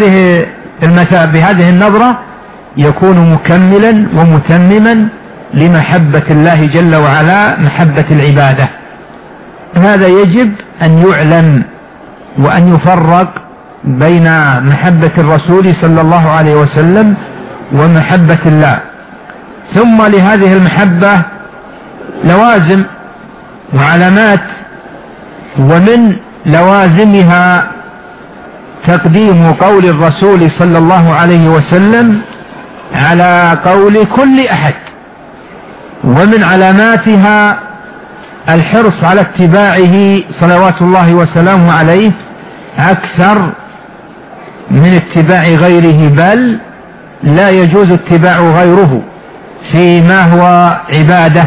S2: بهذه النظرة يكون مكملا ومتمما لمحبة الله جل وعلا، محبة العبادة. هذا يجب أن يعلم وأن يفرق بين محبة الرسول صلى الله عليه وسلم ومحبة الله. ثم لهذه المحبة لوازم وعلامات، ومن لوازمها تقديم قول الرسول صلى الله عليه وسلم على قول كل أحد، ومن علاماتها الحرص على اتباعه صلوات الله وسلامه عليه أكثر من اتباع غيره، بل لا يجوز اتباع غيره فيما هو عبادة،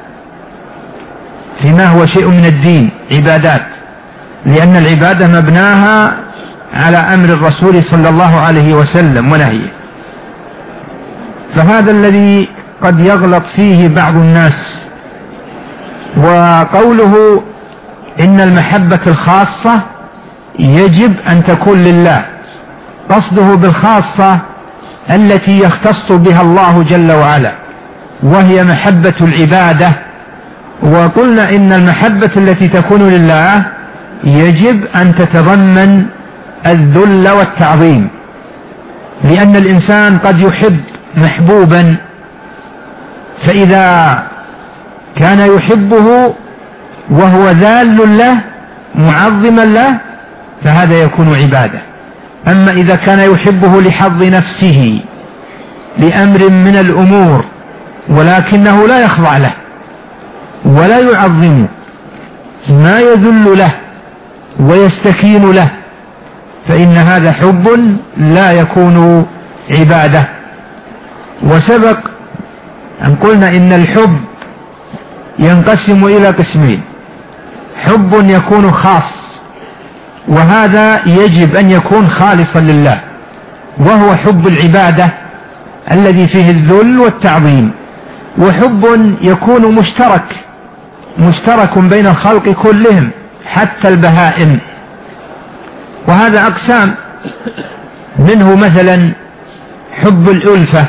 S2: فيما هو شيء من الدين، عبادات، لأن العبادة مبناها على أمر الرسول صلى الله عليه وسلم ونهيه. فهذا الذي قد يغلط فيه بعض الناس. وقوله إن المحبة الخاصة يجب أن تكون لله، قصده بالخاصة التي يختص بها الله جل وعلا، وهي محبة العبادة. وقلنا إن المحبة التي تكون لله يجب أن تتضمن الذل والتعظيم، لأن الإنسان قد يحب محبوبا، فإذا كان يحبه وهو ذال له معظما له فهذا يكون عبادة. أما إذا كان يحبه لحظ نفسه لأمر من الأمور ولكنه لا يخضع له ولا يعظمه، ما يذل له ويستكين له، فإن هذا حب لا يكون عبادة. وسبق أن قلنا إن الحب ينقسم إلى قسمين: حب يكون خاص، وهذا يجب أن يكون خالصا لله، وهو حب العبادة الذي فيه الذل والتعظيم. وحب يكون مشترك بين الخلق كلهم حتى البهائم، وهذا أقسام، منه مثلا حب الألفة،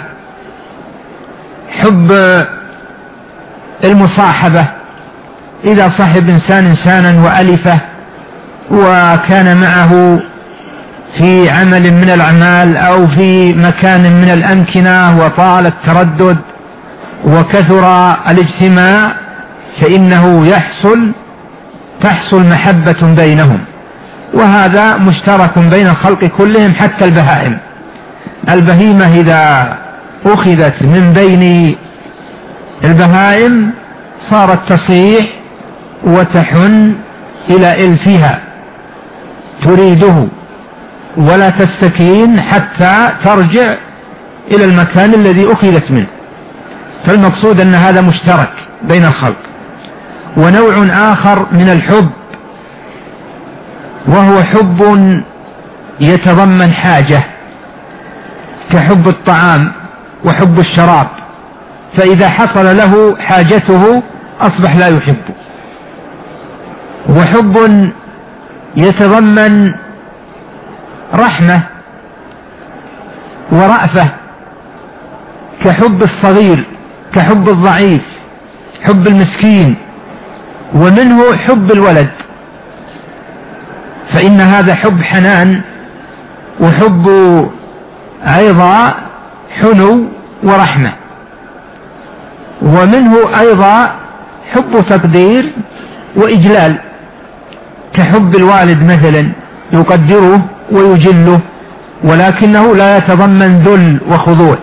S2: حب المصاحبة، إذا صاحب إنسانا وألفه وكان معه في عمل من الأعمال أو في مكان من الأمكنة وطال التردد وكثر الاجتماع، فإنه تحصل محبة بينهم، وهذا مشترك بين الخلق كلهم حتى البهائم. البهيمة إذا أخذت من بين البهائم صارت تصيح وتحن إلى إلفها تريده ولا تستكين حتى ترجع إلى المكان الذي أخذت منه. فالمقصود أن هذا مشترك بين الخلق. ونوع آخر من الحب وهو حب يتضمن حاجة، كحب الطعام وحب الشراب، فإذا حصل له حاجته أصبح لا يحبه. وحب يتضمن رحمة ورأفة، كحب الصغير، كحب الضعيف، حب المسكين، ومنه حب الولد، فإن هذا حب حنان، وحب أيضا حنو ورحمة. ومنه أيضا حب تقدير وإجلال، كحب الوالد مثلا، يقدره ويجله، ولكنه لا يتضمن ذل وخضوع،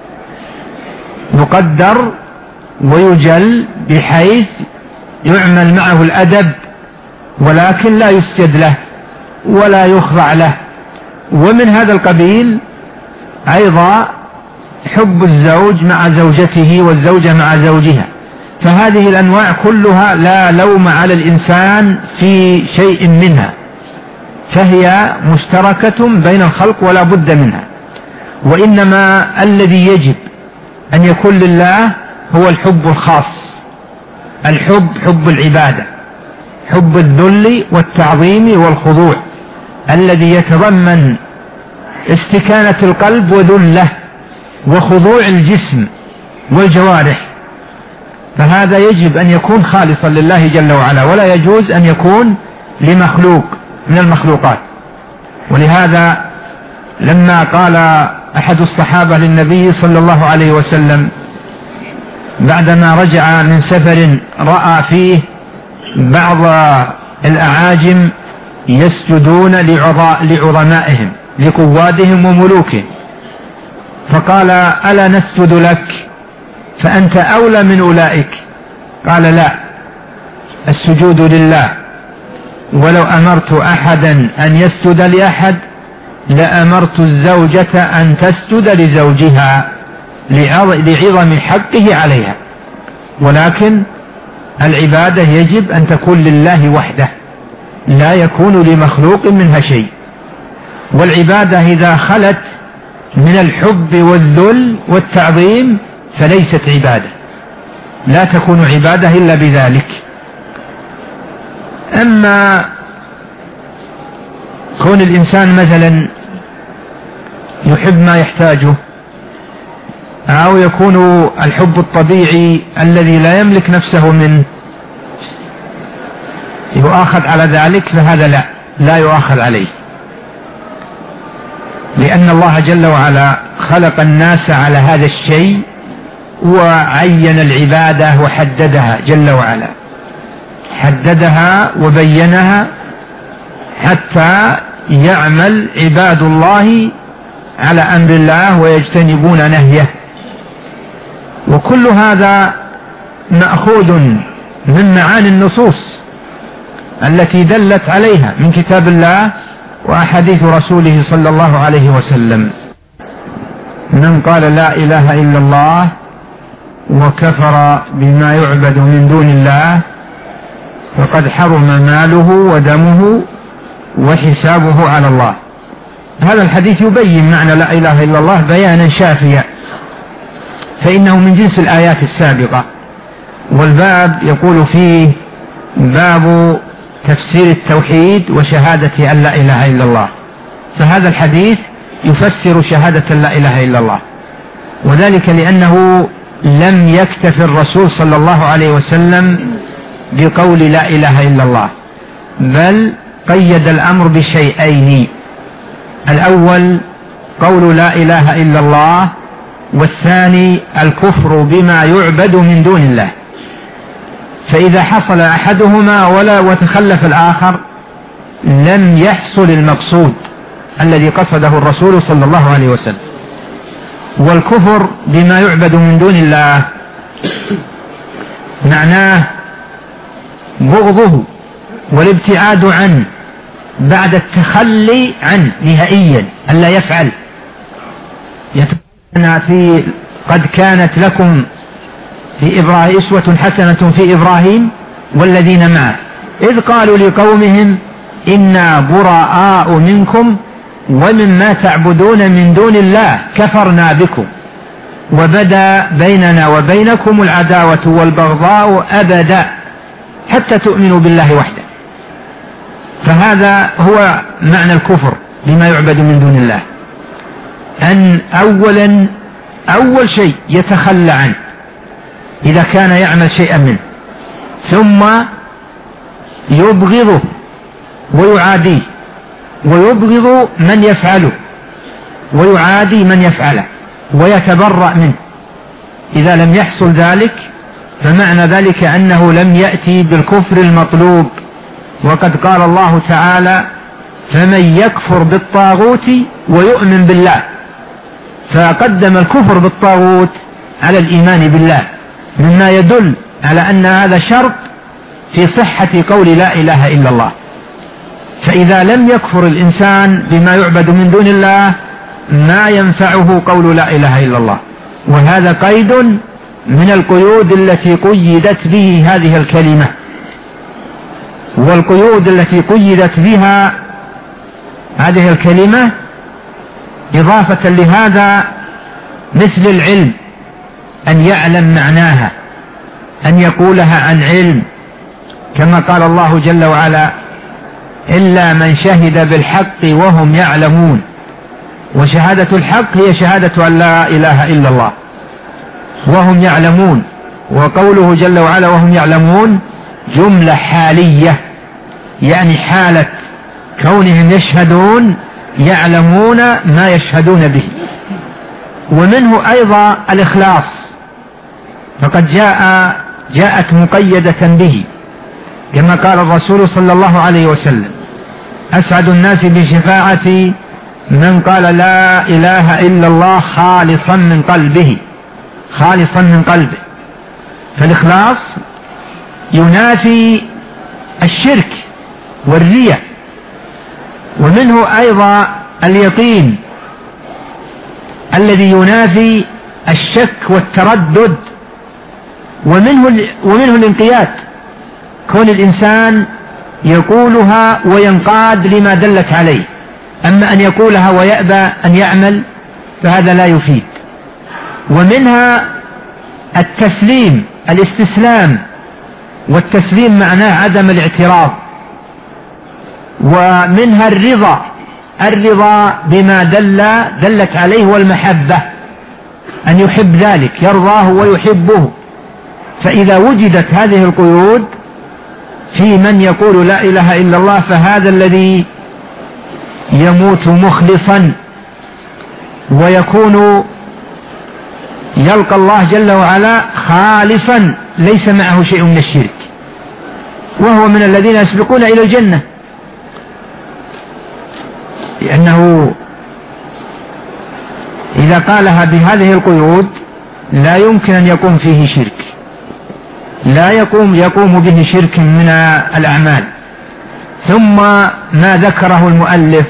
S2: يقدر ويجل بحيث يعمل معه الأدب، ولكن لا يسجد له ولا يخضع له. ومن هذا القبيل أيضا حب الزوج مع زوجته والزوجة مع زوجها، فهذه الأنواع كلها لا لوم على الإنسان في شيء منها، فهي مشتركة بين الخلق ولا بد منها. وإنما الذي يجب أن يكون لله هو الحب الخاص، الحب حب العبادة، حب الذل والتعظيم والخضوع، الذي يتضمن استكانة القلب وذله وخضوع الجسم والجوارح، فهذا يجب أن يكون خالصا لله جل وعلا، ولا يجوز أن يكون لمخلوق من المخلوقات. ولهذا لما قال أحد الصحابة للنبي صلى الله عليه وسلم بعدما رجع من سفر رأى فيه بعض الأعاجم يسجدون لعظمائهم لقوادهم وملوكهم، فقال: ألا نسجد لك فأنت أولى من أولئك؟ قال: لا، السجود لله، ولو أمرت أحدا أن يسجد لأحد لأمرت الزوجة أن تسجد لزوجها لعظم حقه عليها. ولكن العبادة يجب أن تكون لله وحده، لا يكون لمخلوق منها شيء. والعبادة إذا خلت من الحب والذل والتعظيم فليست عبادة، لا تكون عبادة إلا بذلك. أما كون الإنسان مثلا يحب ما يحتاجه، أو يكون الحب الطبيعي الذي لا يملك نفسه منه يؤاخذ على ذلك، فهذا لا يؤاخذ عليه، لأن الله جل وعلا خلق الناس على هذا الشيء وعين العبادة وحددها جل وعلا، حددها وبينها حتى يعمل عباد الله على أمر الله ويجتنبون نهيه. وكل هذا مأخوذ من معاني النصوص التي دلت عليها من كتاب الله وأحاديث رسوله صلى الله عليه وسلم. من قال لا إله إلا الله وكفر بما يعبد من دون الله فقد حرم ماله ودمه وحسابه على الله. هذا الحديث يبين معنى لا إله إلا الله بيانا شافيا، فإنه من جنس الآيات السابقة. والباب يقول فيه باب تفسير التوحيد وشهادة أن لا إله إلا الله، فهذا الحديث يفسر شهادة لا إله إلا الله، وذلك لأنه لم يكتف الرسول صلى الله عليه وسلم بقول لا إله إلا الله، بل قيد الأمر بشيئين: الأول قول لا إله إلا الله، والثاني الكفر بما يعبد من دون الله. فإذا حصل أحدهما وتخلف الآخر لم يحصل المقصود الذي قصده الرسول صلى الله عليه وسلم. والكفر بما يعبد من دون الله معناه بغضه والابتعاد عنه بعد التخلي عنه نهائيا، ألا يفعل. قد كانت لكم في إبراهيم أسوة حسنة في إبراهيم والذين معه إذ قالوا لقومهم إنا براء منكم ومما تعبدون من دون الله كفرنا بكم وبدا بيننا وبينكم العداوة والبغضاء أبدا حتى تؤمنوا بالله وحده. فهذا هو معنى الكفر بما يعبد من دون الله، أن أول شيء يتخلى عنه إذا كان يعمل شيئا منه، ثم يبغضه ويعاديه، ويبغض من يفعله ويعادي من يفعله ويتبرأ منه. إذا لم يحصل ذلك فمعنى ذلك أنه لم يأتي بالكفر المطلوب. وقد قال الله تعالى: فمن يكفر بالطاغوت ويؤمن بالله، فقدم الكفر بالطاغوت على الإيمان بالله، مما يدل على أن هذا شرط في صحة قول لا إله إلا الله. فإذا لم يكفر الإنسان بما يعبد من دون الله ما ينفعه قول لا إله إلا الله. وهذا قيد من القيود التي قيدت به هذه الكلمة. والقيود التي قيدت بها هذه الكلمة إضافة لهذا مثل العلم، أن يعلم معناها، أن يقولها عن علم، كما قال الله جل وعلا: إلا من شهد بالحق وهم يعلمون. وشهادة الحق هي شهادة أن لا إله إلا الله وهم يعلمون. وقوله جل وعلا وهم يعلمون جملة حالية، يعني حالة كونهم يشهدون يعلمون ما يشهدون به. ومنه أيضا الإخلاص، فقد جاءت مقيدة به، كما قال الرسول صلى الله عليه وسلم: أسعد الناس بشفاعتي من قال لا إله إلا الله خالصا من قلبه، خالصا من قلبه. فالإخلاص ينافي الشرك والرياء. ومنه أيضا اليقين الذي ينافي الشك والتردد. ومنه الانقياد، كون الإنسان يقولها وينقاد لما دلت عليه. أما أن يقولها ويأبى أن يعمل فهذا لا يفيد. ومنها التسليم، الاستسلام، والتسليم معناه عدم الاعتراض. ومنها الرضا بما دلت عليه، والمحبة، أن يحب ذلك، يرضاه ويحبه. فإذا وجدت هذه القيود في من يقول لا إله إلا الله فهذا الذي يموت مخلصا ويكون يلقى الله جل وعلا خالصا ليس معه شيء من الشرك، وهو من الذين يسبقون إلى الجنة، لأنه إذا قالها بهذه القيود لا يمكن أن يقوم فيه شرك، لا يقوم به شرك من الأعمال. ثم ما ذكره المؤلف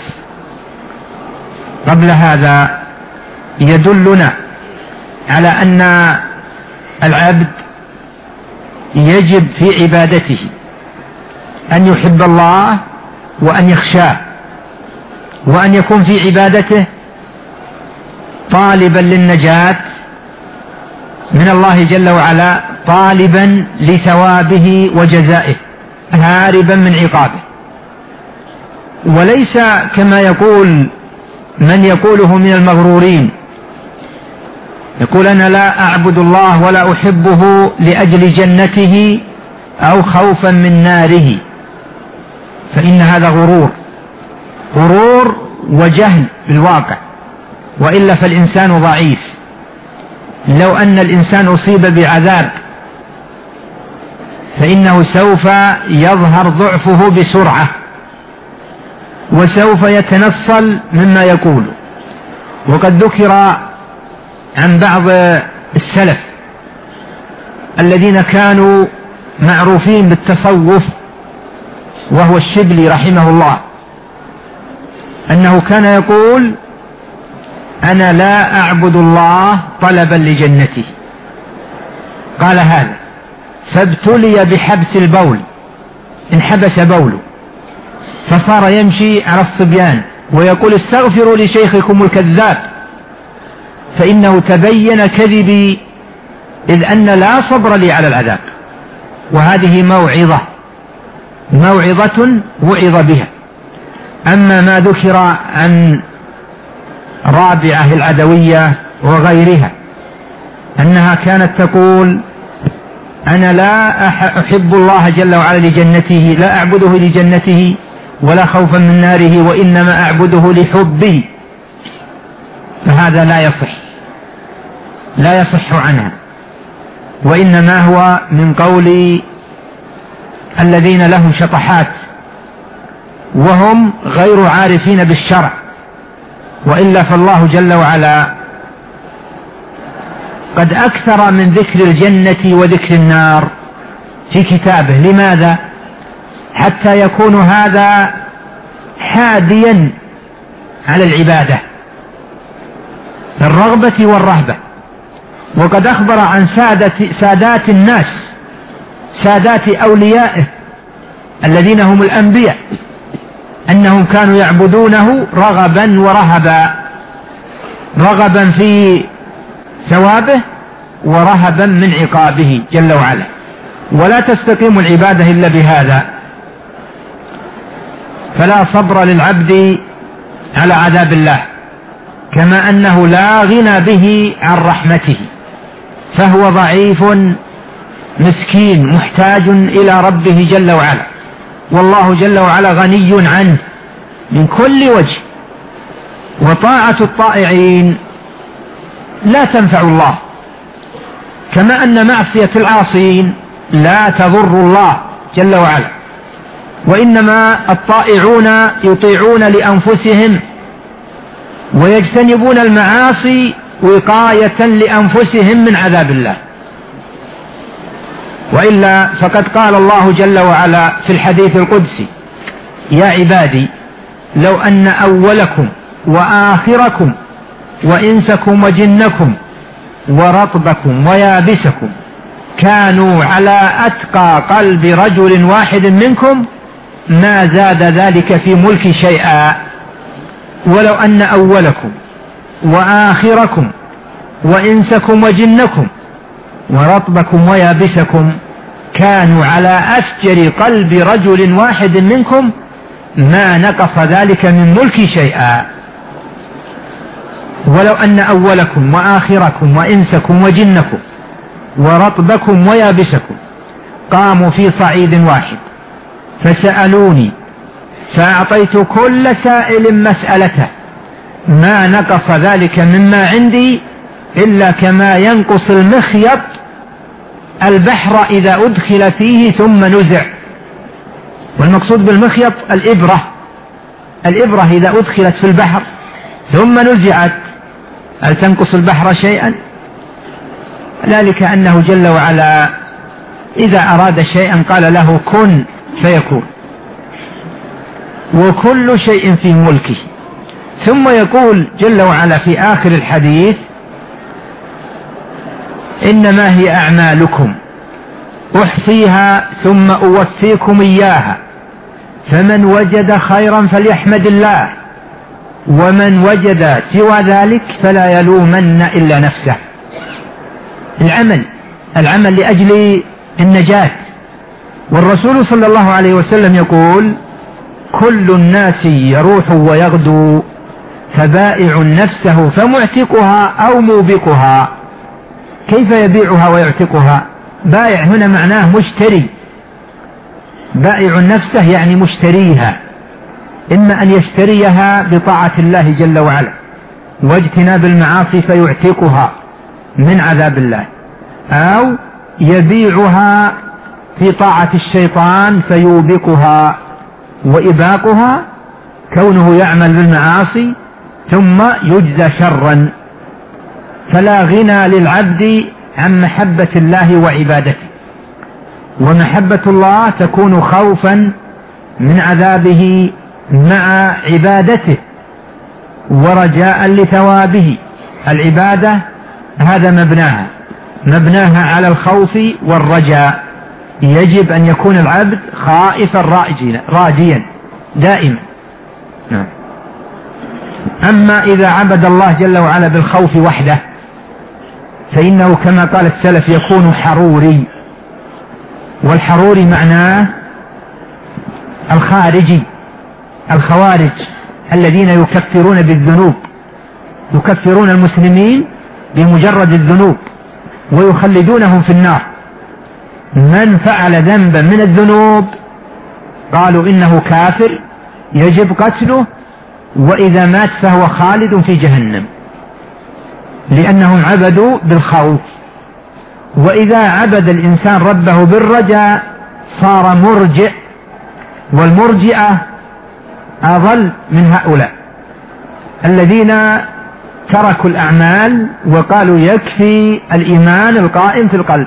S2: قبل هذا يدلنا على أن العبد يجب في عبادته أن يحب الله وأن يخشاه، وأن يكون في عبادته طالبا للنجاة من الله جل وعلا، طالبا لثوابه وجزائه، هاربا من عقابه. وليس كما يقول من يقوله من المغرورين، يقول أنا لا أعبد الله ولا أحبه لأجل جنته أو خوفا من ناره، فإن هذا غرور وجهل بالواقع. وإلا فالإنسان ضعيف. لو أن الإنسان أصيب بعذاب فإنه سوف يظهر ضعفه بسرعة، وسوف يتنصل مما يقول. وقد ذكر عن بعض السلف الذين كانوا معروفين بالتصوف، وهو الشبلي رحمه الله، أنه كان يقول أنا لا أعبد الله طلبا لجنته. قال هذا فابتلي بحبس البول، انحبس بوله فصار يمشي على الصبيان ويقول استغفروا لشيخكم الكذاب فإنه تبين كذبي، إذ أن لا صبر لي على العذاب. وهذه موعظة وعظ بها. أما ما ذكر عن رابعة العدوية وغيرها أنها كانت تقول أنا لا أحب الله جل وعلا لجنته، لا أعبده لجنته ولا خوفا من ناره، وإنما أعبده لحبه، فهذا لا يصح عنها، وإنما هو من قول الذين لهم شطحات وهم غير عارفين بالشرع، وإلا فالله جل وعلا قد أكثر من ذكر الجنة وذكر النار في كتابه. لماذا؟ حتى يكون هذا حاديا على العبادة، الرغبة والرهبة. وقد أخبر عن سادات الناس، سادات أوليائه الذين هم الأنبياء، أنهم كانوا يعبدونه رغبا ورهبا، رغبا في ثوابه ورهبا من عقابه جل وعلا. ولا تستقيم العبادة إلا بهذا، فلا صبر للعبد على عذاب الله، كما أنه لا غنى به عن رحمته، فهو ضعيف مسكين محتاج إلى ربه جل وعلا، والله جل وعلا غني عنه من كل وجه. وطاعة الطائعين لا تنفع الله، كما أن معصية العاصين لا تضر الله جل وعلا، وإنما الطائعون يطيعون لأنفسهم ويجتنبون المعاصي وقاية لأنفسهم من عذاب الله. وإلا فقد قال الله جل وعلا في الحديث القدسي: يا عبادي لو أن أولكم وآخركم وإنسكم وجنكم ورطبكم ويابسكم كانوا على أتقى قلب رجل واحد منكم ما زاد ذلك في ملك شيئا. ولو أن أولكم وآخركم وإنسكم وجنكم ورطبكم ويابسكم كانوا على أفجر قلب رجل واحد منكم ما نقص ذلك من ملك شيئا. ولو أن أولكم وآخركم وإنسكم وجنكم ورطبكم ويابسكم قاموا في صعيد واحد فسألوني فأعطيت كل سائل مسألته ما نقص ذلك مما عندي إلا كما ينقص المخيط البحر إذا أدخل فيه ثم نزع. والمقصود بالمخيط الإبرة إذا أدخلت في البحر ثم نزعت هل تنقص البحر شيئا؟ ذلك أنه جل وعلا إذا أراد شيئا قال له كن فيكون، وكل شيء في ملكه. ثم يقول جل وعلا في آخر الحديث: إنما هي أعمالكم أحصيها ثم أوفيكم إياها فمن وجد خيرا فليحمد الله ومن وجد سوى ذلك فلا يلومن إلا نفسه. العمل لأجل النجاة. والرسول صلى الله عليه وسلم يقول: كل الناس يروح ويغدو فبائع نفسه فمعتقها أو موبقها. كيف يبيعها ويعتقها؟ بائع هنا معناه مشتري، بائع نفسه يعني مشتريها، إما أن يشتريها بطاعة الله جل وعلا واجتناب المعاصي فيعتقها من عذاب الله، أو يبيعها في طاعة الشيطان فيوبقها. وإباقها كونه يعمل بالمعاصي ثم يجزى شرا. فلا غنى للعبد عن محبة الله وعبادته، ومحبة الله تكون خوفا من عذابه مع عبادته ورجاء لثوابه. العبادة هذا مبناها على الخوف والرجاء. يجب أن يكون العبد خائفا راجيا دائما. أما إذا عبد الله جل وعلا بالخوف وحده فإنه كما قال السلف يكون حروري. والحروري معناه الخوارج الذين يكفرون بالذنوب، يكفرون المسلمين بمجرد الذنوب ويخلدونهم في النار. من فعل ذنبا من الذنوب قالوا إنه كافر يجب قتله، وإذا مات فهو خالد في جهنم، لأنهم عبدوا بالخوف. وإذا عبد الإنسان ربه بالرجاء صار مرجئ، والمرجئة أضل من هؤلاء الذين تركوا الأعمال وقالوا يكفي الإيمان القائم في القلب.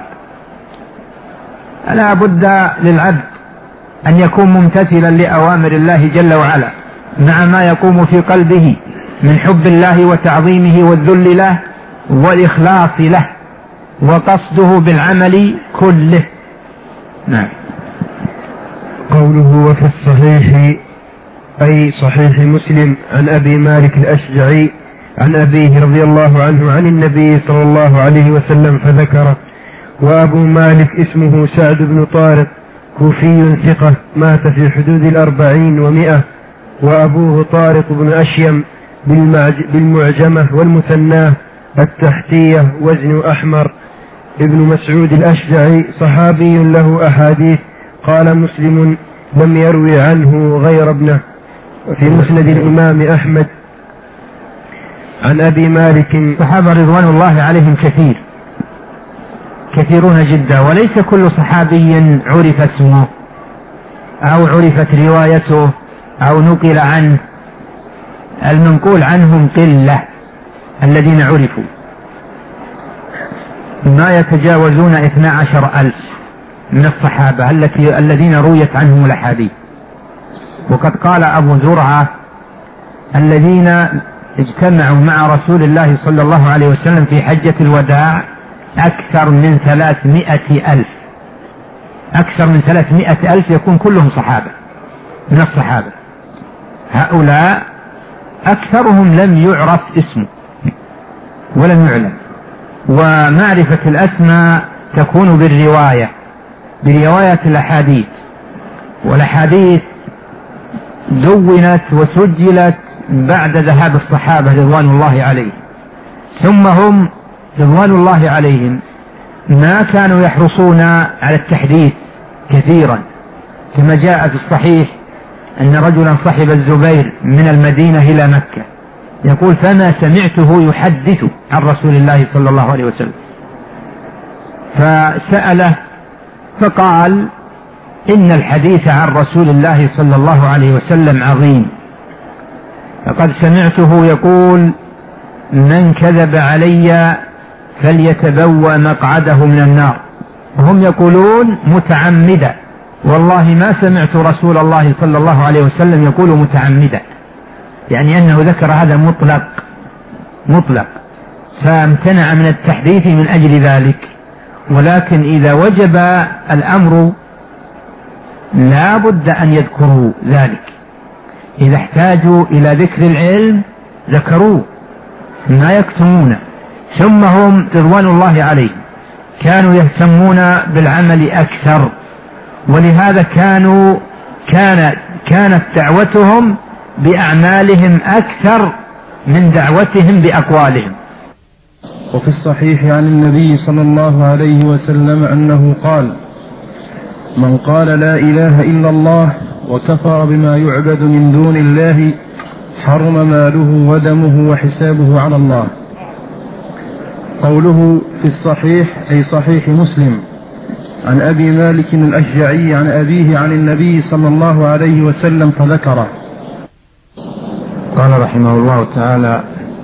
S2: لا بد للعبد أن يكون ممتثلا لأوامر الله جل وعلا مع ما يقوم في قلبه من حب الله وتعظيمه والذل له والإخلاص له وقصده بالعمل كله. نعم.
S1: قوله وفي الصحيح أي صحيح مسلم عن أبي مالك الأشجعي عن أبيه رضي الله عنه عن النبي صلى الله عليه وسلم فذكره. وأبو مالك اسمه سعد بن طارق كوفي ثقة مات في حدود 40 و100. وأبوه طارق بن أشيم بالمعجمة والمثناه التحتية وزن أحمر. ابن مسعود الأشجعي صحابي له أحاديث، قال مسلم لم يروي عنه غير ابنه. في مسند الإمام أحمد عن أبي مالك.
S2: صحابة رضوان الله عليهم كثيرون جدا، وليس كل صحابي عرف اسمه أو عرفت روايته أو نقل عنه. المنقول عنهم قلة الذين عرفوا، ما يتجاوزون 12,000 من الصحابة الذين رويت عنهم الأحاديث. وقد قال أبو زرعة الذين اجتمعوا مع رسول الله صلى الله عليه وسلم في حجة الوداع أكثر من 300,000. أكثر من 300,000 يكون كلهم صحابة من الصحابة. هؤلاء أكثرهم لم يعرف اسمه ولم يعلم. ومعرفة الأسماء تكون برواية الأحاديث، والأحاديث دونت وسجلت بعد ذهاب الصحابة رضوان الله عليهم، ثم هم رضوان الله عليهم ما كانوا يحرصون على التحديث كثيرا، كما جاء في الصحيح أن رجلا صحب الزبير من المدينة إلى مكة، يقول فما سمعته يحدث عن رسول الله صلى الله عليه وسلم، فسأله فقال إن الحديث عن رسول الله صلى الله عليه وسلم عظيم، فقد سمعته يقول من كذب علي فليتبوأ مقعده من النار، وهم يقولون متعمدا. والله ما سمعت رسول الله صلى الله عليه وسلم يقول متعمدا، يعني أنه ذكر هذا مطلق، فامتنع من التحديث من أجل ذلك. ولكن إذا وجب الأمر لا بد أن يذكروا ذلك، إذا احتاجوا إلى ذكر العلم ذكروه ما يكتمون. ثم هم رضوان الله عليهم كانوا يهتمون بالعمل أكثر، ولهذا كانت دعوتهم بأعمالهم أكثر من دعوتهم بأقوالهم.
S1: وفي الصحيح عن النبي صلى الله عليه وسلم أنه قال من قال لا إله إلا الله وكفر بما يعبد من دون الله حرم ماله ودمه وحسابه على الله. قوله في الصحيح أي صحيح مسلم عن أبي مالك الأشجعي عن أبيه عن النبي صلى الله عليه وسلم فذكره.
S2: قال رحمه الله تعالى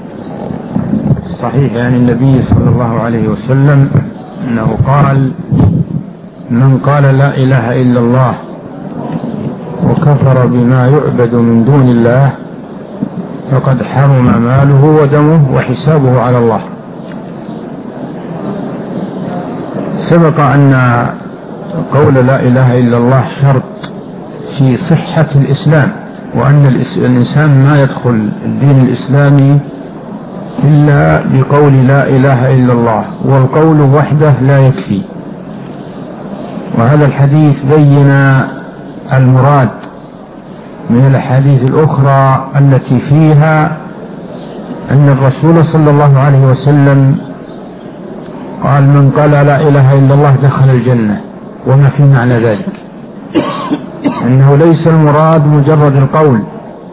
S2: صحيح عن النبي صلى الله عليه وسلم أنه قال من قال لا إله إلا الله وكفر بما يعبد من دون الله فقد حرم ماله ودمه وحسابه على الله. سبق أن قول لا إله إلا الله شرط في صحة الإسلام، وأن الإنسان ما يدخل الدين الإسلامي إلا بقول لا إله إلا الله، والقول وحده لا يكفي. وهذا الحديث بين المراد من الأحاديث الأخرى التي فيها أن الرسول صلى الله عليه وسلم قال من قال لا إله إلا الله دخل الجنة، وما في معنى ذلك، أنه ليس المراد مجرد القول،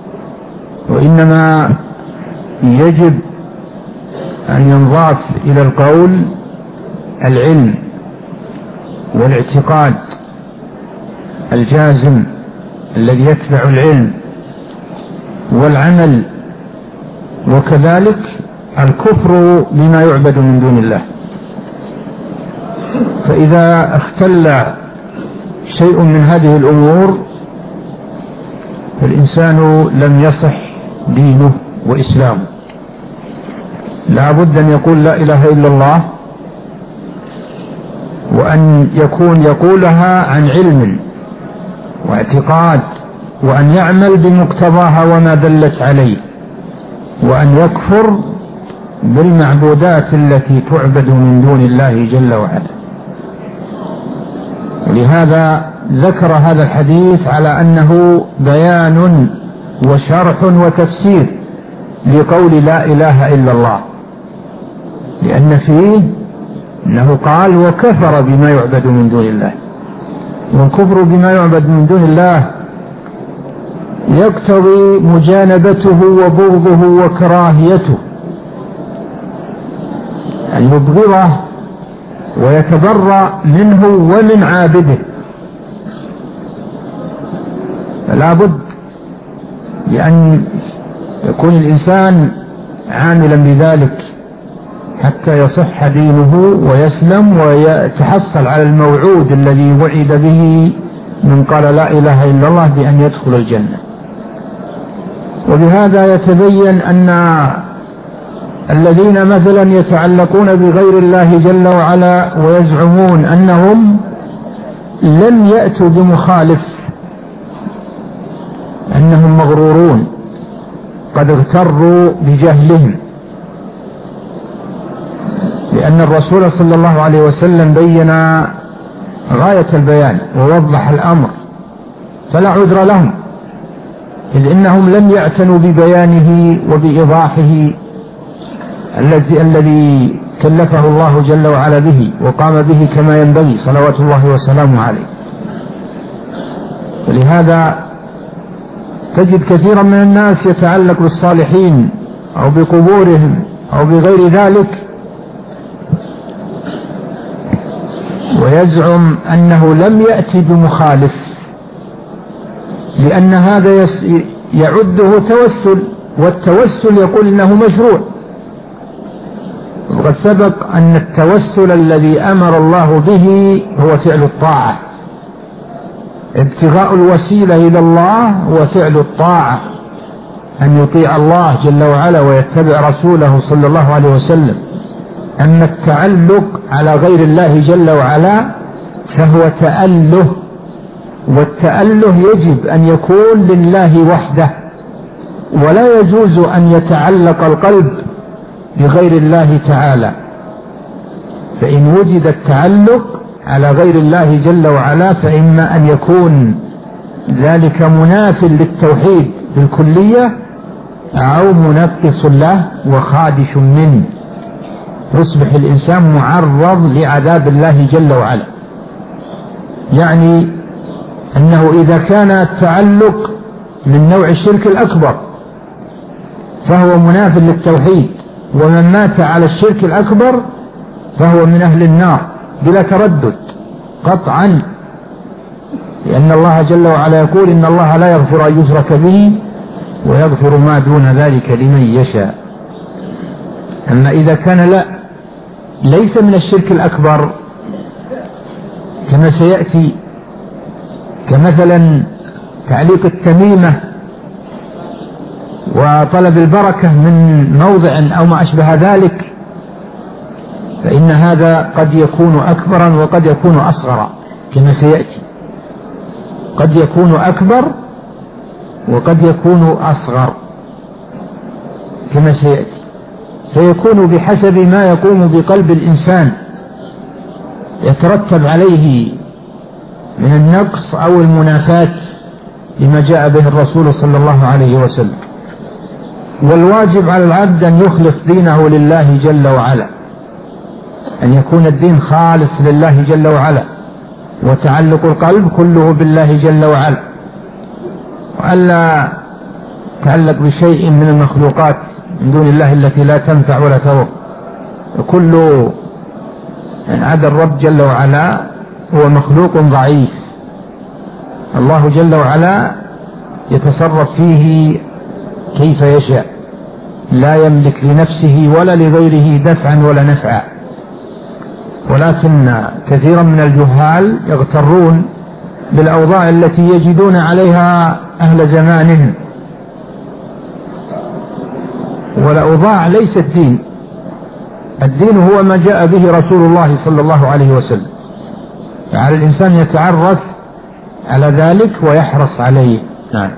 S2: وإنما يجب أن ينضاف إلى القول العلم والاعتقاد الجازم الذي يتبع العلم، والعمل، وكذلك الكفر بما يعبد من دون الله. فإذا اختل شيء من هذه الأمور فالإنسان لم يصح دينه وإسلامه. لا بد أن يقول لا إله إلا الله، وأن يكون يقولها عن علم واعتقاد، وأن يعمل بمقتضاها وما دلت عليه، وأن يكفر بالمعبودات التي تعبد من دون الله جل وعلا. ولهذا ذكر هذا الحديث على أنه بيان وشرح وتفسير لقول لا إله إلا الله، لأن فيه أنه قال وكفر بما يعبد من دون الله، والكفر بما يعبد من دون الله يقتضي مجانبته وبغضه وكراهيته، أن يبغضه ويتبرأ منه ومن عابده. فلا بد لأن يكون الإنسان عاملا بذلك حتى يصح دينه ويسلم ويتحصل على الموعود الذي وعد به من قال لا إله إلا الله بأن يدخل الجنة. وبهذا يتبين أن الذين مثلا يتعلقون بغير الله جل وعلا ويزعمون أنهم لم يأتوا بمخالف، أنهم مغرورون قد اغتروا بجهلهم، لأن الرسول صلى الله عليه وسلم بين غاية البيان ووضح الأمر، فلا عذر لهم، إذ إنهم لم يعتنوا ببيانه وبإيضاحه الذي كلفه الله جل وعلا به وقام به كما ينبغي صلوات الله وسلامه عليه. ولهذا تجد كثيرا من الناس يتعلق بالصالحين أو بقبورهم أو بغير ذلك، ويزعم أنه لم يأتي بمخالف، لأن هذا يعده توسل، والتوسل يقول إنه مشروع. وقد سبق أن التوسل الذي أمر الله به هو فعل الطاعة، ابتغاء الوسيلة إلى الله هو فعل الطاعة، أن يطيع الله جل وعلا ويتبع رسوله صلى الله عليه وسلم. أما التعلق على غير الله جل وعلا فهو تأله، والتأله يجب أن يكون لله وحده، ولا يجوز أن يتعلق القلب بغير الله تعالى. فإن وجد التعلق على غير الله جل وعلا فإما أن يكون ذلك مناف للتوحيد بالكلية، أو منقص له وخادش منه، يصبح الإنسان معرض لعذاب الله جل وعلا. يعني أنه إذا كان التعلق من نوع الشرك الأكبر فهو مناف للتوحيد، ومن مات على الشرك الأكبر فهو من أهل النار بلا تردد قطعا، لأن الله جل وعلا يقول إن الله لا يغفر أن يشرك به ويغفر ما دون ذلك لمن يشاء. أما إذا كان ليس من الشرك الأكبر كما سيأتي، كمثلا تعليق التميمة وطلب البركة من موضع أو ما أشبه ذلك، فإن هذا قد يكون أكبرا وقد يكون أصغرا كما سيأتي، قد يكون أكبر وقد يكون أصغر كما سيأتي، فيكون بحسب ما يقوم بقلب الإنسان يترتب عليه من النقص أو المنافاة لما جاء به الرسول صلى الله عليه وسلم. والواجب على العبد أن يخلص دينه لله جل وعلا، أن يكون الدين خالص لله جل وعلا، وتعلق القلب كله بالله جل وعلا، وألا تعلق بشيء من المخلوقات من دون الله التي لا تنفع ولا تضر. وكل من عدا الرب جل وعلا هو مخلوق ضعيف، الله جل وعلا يتصرف فيه كيف يشاء، لا يملك لنفسه ولا لغيره دفعا ولا نفعا. ولكن كثيرا من الجهال يغترون بالأوضاع التي يجدون عليها أهل زمانهم، والأوضاع ليست دين، الدين هو ما جاء به رسول الله صلى الله عليه وسلم. على الإنسان يتعرف على ذلك ويحرص عليه. نعم.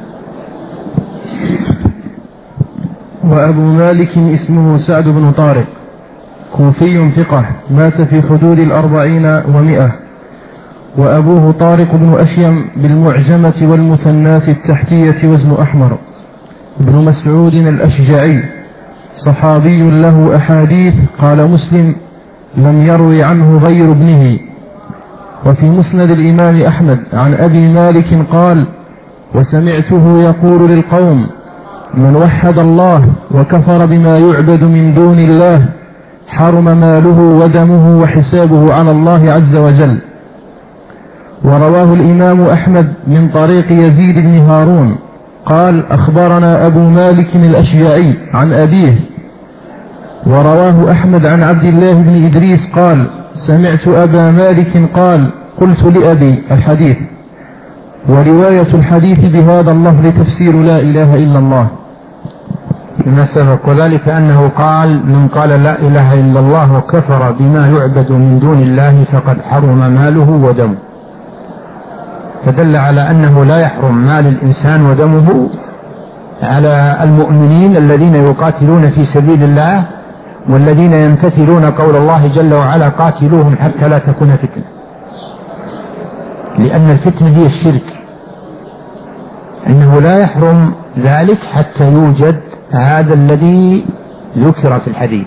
S1: وأبو مالك اسمه سعد بن طارق، كوفي ثقة، مات في حدود 40 و100. وأبوه طارق بن أشيم بالمعجمة والمثنات التحتية وزن أحمر، ابن مسعود الأشجعي، صحابي له أحاديث، قال مسلم لم يروي عنه غير ابنه. وفي مسند الإمام أحمد عن أبي مالك قال: وسمعته يقول للقوم: من وحد الله وكفر بما يعبد من دون الله حرم ماله ودمه وحسابه على الله عز وجل. ورواه الإمام أحمد من طريق يزيد بن هارون قال: أخبرنا أبو مالك الأشجعي عن أبيه. ورواه أحمد عن عبد الله بن إدريس قال: سمعت أبا مالك قال: قلت لأبي الحديث. ورواية الحديث بهذا اللفظ تفسير لا إله إلا الله
S2: كما سبق. وذلك أنه قال: من قال لا إله إلا الله وكفر بما يعبد من دون الله فقد حرم ماله ودمه، فدل على أنه لا يحرم مال الإنسان ودمه على المؤمنين الذين يقاتلون في سبيل الله والذين يمتثلون قول الله جل وعلا: قاتلوهم حتى لا تكون فتنة. لأن الفتنة هي الشرك، إنه لا يحرم ذلك حتى يوجد هذا الذي ذكر في الحديث.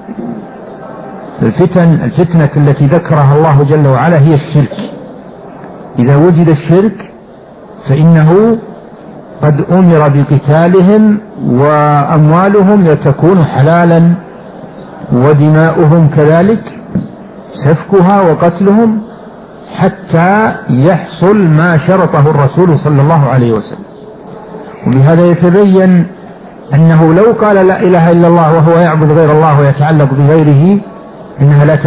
S2: الفتنة التي ذكرها الله جل وعلا هي الشرك. إذا وجد الشرك فإنه قد أمر بقتالهم وأموالهم تكون حلالا ودماؤهم كذلك سفكها وقتلهم حتى يحصل ما شرطه الرسول صلى الله عليه وسلم. وبهذا يتبين أنه لو قال لا إله إلا الله وهو يعبد غير الله ويتعلق بغيره إنها لا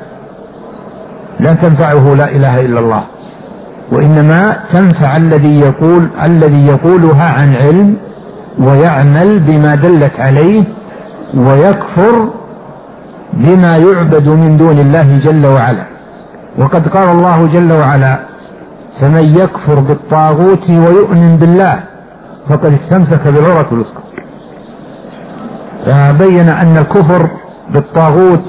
S2: تنفعه لا إله إلا الله، وإنما تنفع الذي يقولها عن علم ويعمل بما دلت عليه ويكفر بما يعبد من دون الله جل وعلا. وقد قال الله جل وعلا: فمن يكفر بالطاغوت ويؤمن بالله فقد استمسك بالعروة الوثقى. فبين أن الكفر بالطاغوت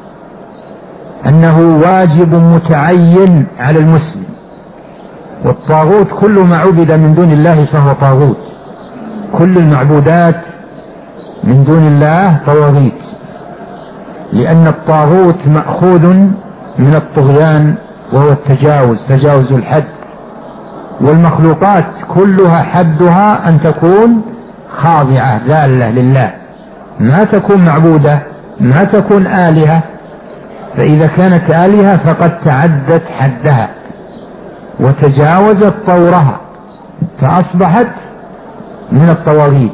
S2: أنه واجب متعين على المسلم، والطاغوت كل ما عبد من دون الله فهو طاغوت، كل المعبودات من دون الله طواغيت، لأن الطاغوت مأخوذ من الطغيان وهو تجاوز الحد. والمخلوقات كلها حدها أن تكون خاضعة ذالة لله، ما تكون معبودة، ما تكون آلهة. فإذا كانت آلهة فقد تعدت حدها وتجاوزت طورها فأصبحت من الطواغيت.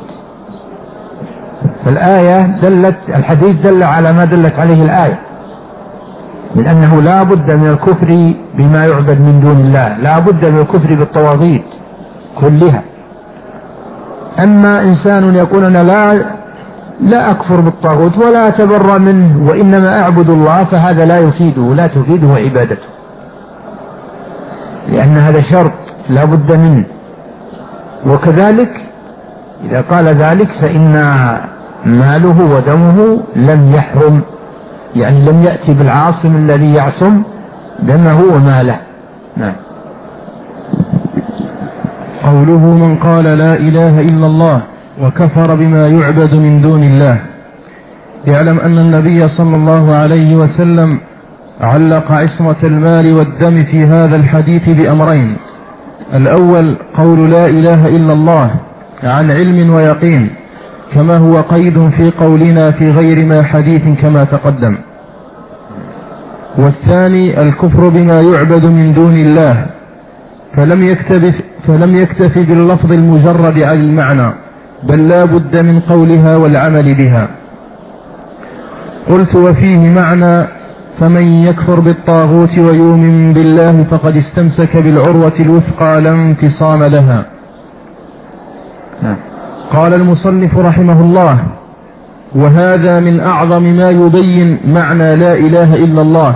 S2: الحديث دل على ما دلت عليه الآية، من أنه لا بد من الكفر بما يعبد من دون الله، لا بد من الكفر بالطواغيت كلها. أما إنسان يقول أنا لا أكفر بالطاغوت ولا أتبرأ منه وإنما أعبد الله، فهذا لا تفيده عبادته، لأن هذا شرط لا بد منه. وكذلك إذا قال ذلك فإن ماله ودمه لم يحرم، يعني لم يأتي بالعاصم الذي يعصم دمه وماله. نعم.
S1: قوله: من قال لا إله إلا الله وكفر بما يعبد من دون الله، يعلم أن النبي صلى الله عليه وسلم علق عصمة المال والدم في هذا الحديث بأمرين: الأول قول لا إله إلا الله عن علم ويقين، كما هو قيد في قولنا في غير ما حديث كما تقدم. والثاني الكفر بما يعبد من دون الله، فلم يكتف باللفظ المجرد عن المعنى، بل لا بد من قولها والعمل بها. قلت: وفيه معنى: فمن يكفر بالطاغوت ويؤمن بالله فقد استمسك بالعروة الوثقى لا انفصام لها. قال المصنف رحمه الله: وهذا من أعظم ما يبين معنى لا إله إلا الله،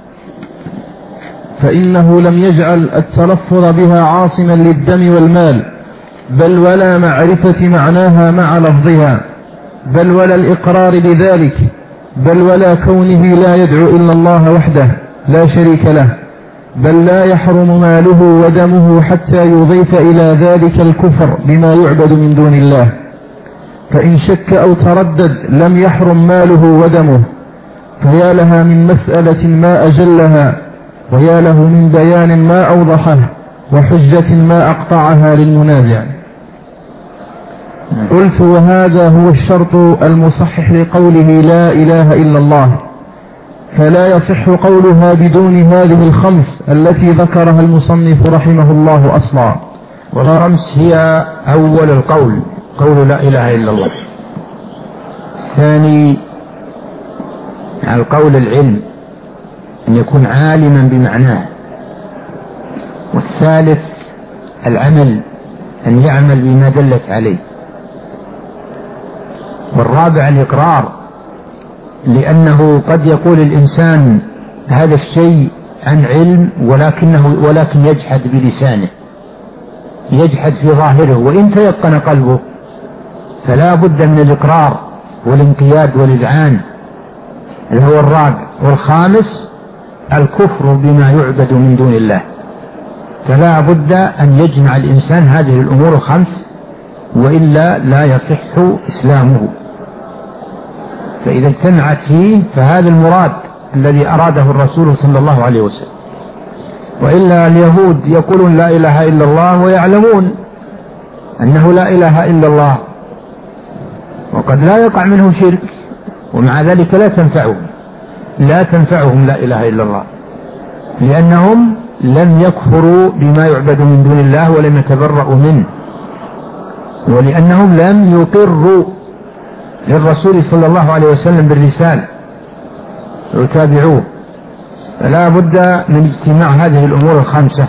S1: فإنه لم يجعل التلفظ بها عاصما للدم والمال، بل ولا معرفة معناها مع لفظها، بل ولا الإقرار بذلك، بل ولا كونه لا يدعو إلا الله وحده لا شريك له، بل لا يحرم ماله ودمه حتى يضيف إلى ذلك الكفر بما يعبد من دون الله. فإن شك أو تردد لم يحرم ماله ودمه. فيا لها من مسألة ما أجلها، ويا له من بيان ما أوضحه، وحجة ما أقطعها للمنازع. قلت: وهذا هو الشرط المصحح لقوله لا إله إلا الله، فلا يصح قولها بدون هذه الخمس التي ذكرها المصنف رحمه الله أصلا.
S2: والخمس هي أول القول، قول لا إله إلا الله. ثاني القول العلم، أن يكون عالما بمعناه. والثالث العمل، أن يعمل بما دلت عليه. والرابع الإقرار، لأنه قد يقول الإنسان هذا الشيء عن علم ولكن يجحد بلسانه، يجحد في ظاهره، وإن تيقن قلبه فلا بد من الإقرار والانقياد والإذعان. هذا هو الرابع. والخامس الكفر بما يعبد من دون الله، فلا بد أن يجمع الإنسان هذه الأمور الخمس، وإلا لا يصح إسلامه. فإذا اجتمعت فيه فهذا المراد الذي أراده الرسول صلى الله عليه وسلم. وإلا اليهود يقولون لا إله إلا الله ويعلمون أنه لا إله إلا الله، وقد لا يقع منه شرك، ومع ذلك لا تنفعهم لا إله إلا الله، لأنهم لم يكفروا بما يعبد من دون الله ولم يتبرؤوا منه، ولأنهم لم يقروا للرسول صلى الله عليه وسلم بالرسالة ويتابعوه. فلا بد من اجتماع هذه الأمور الخمسة.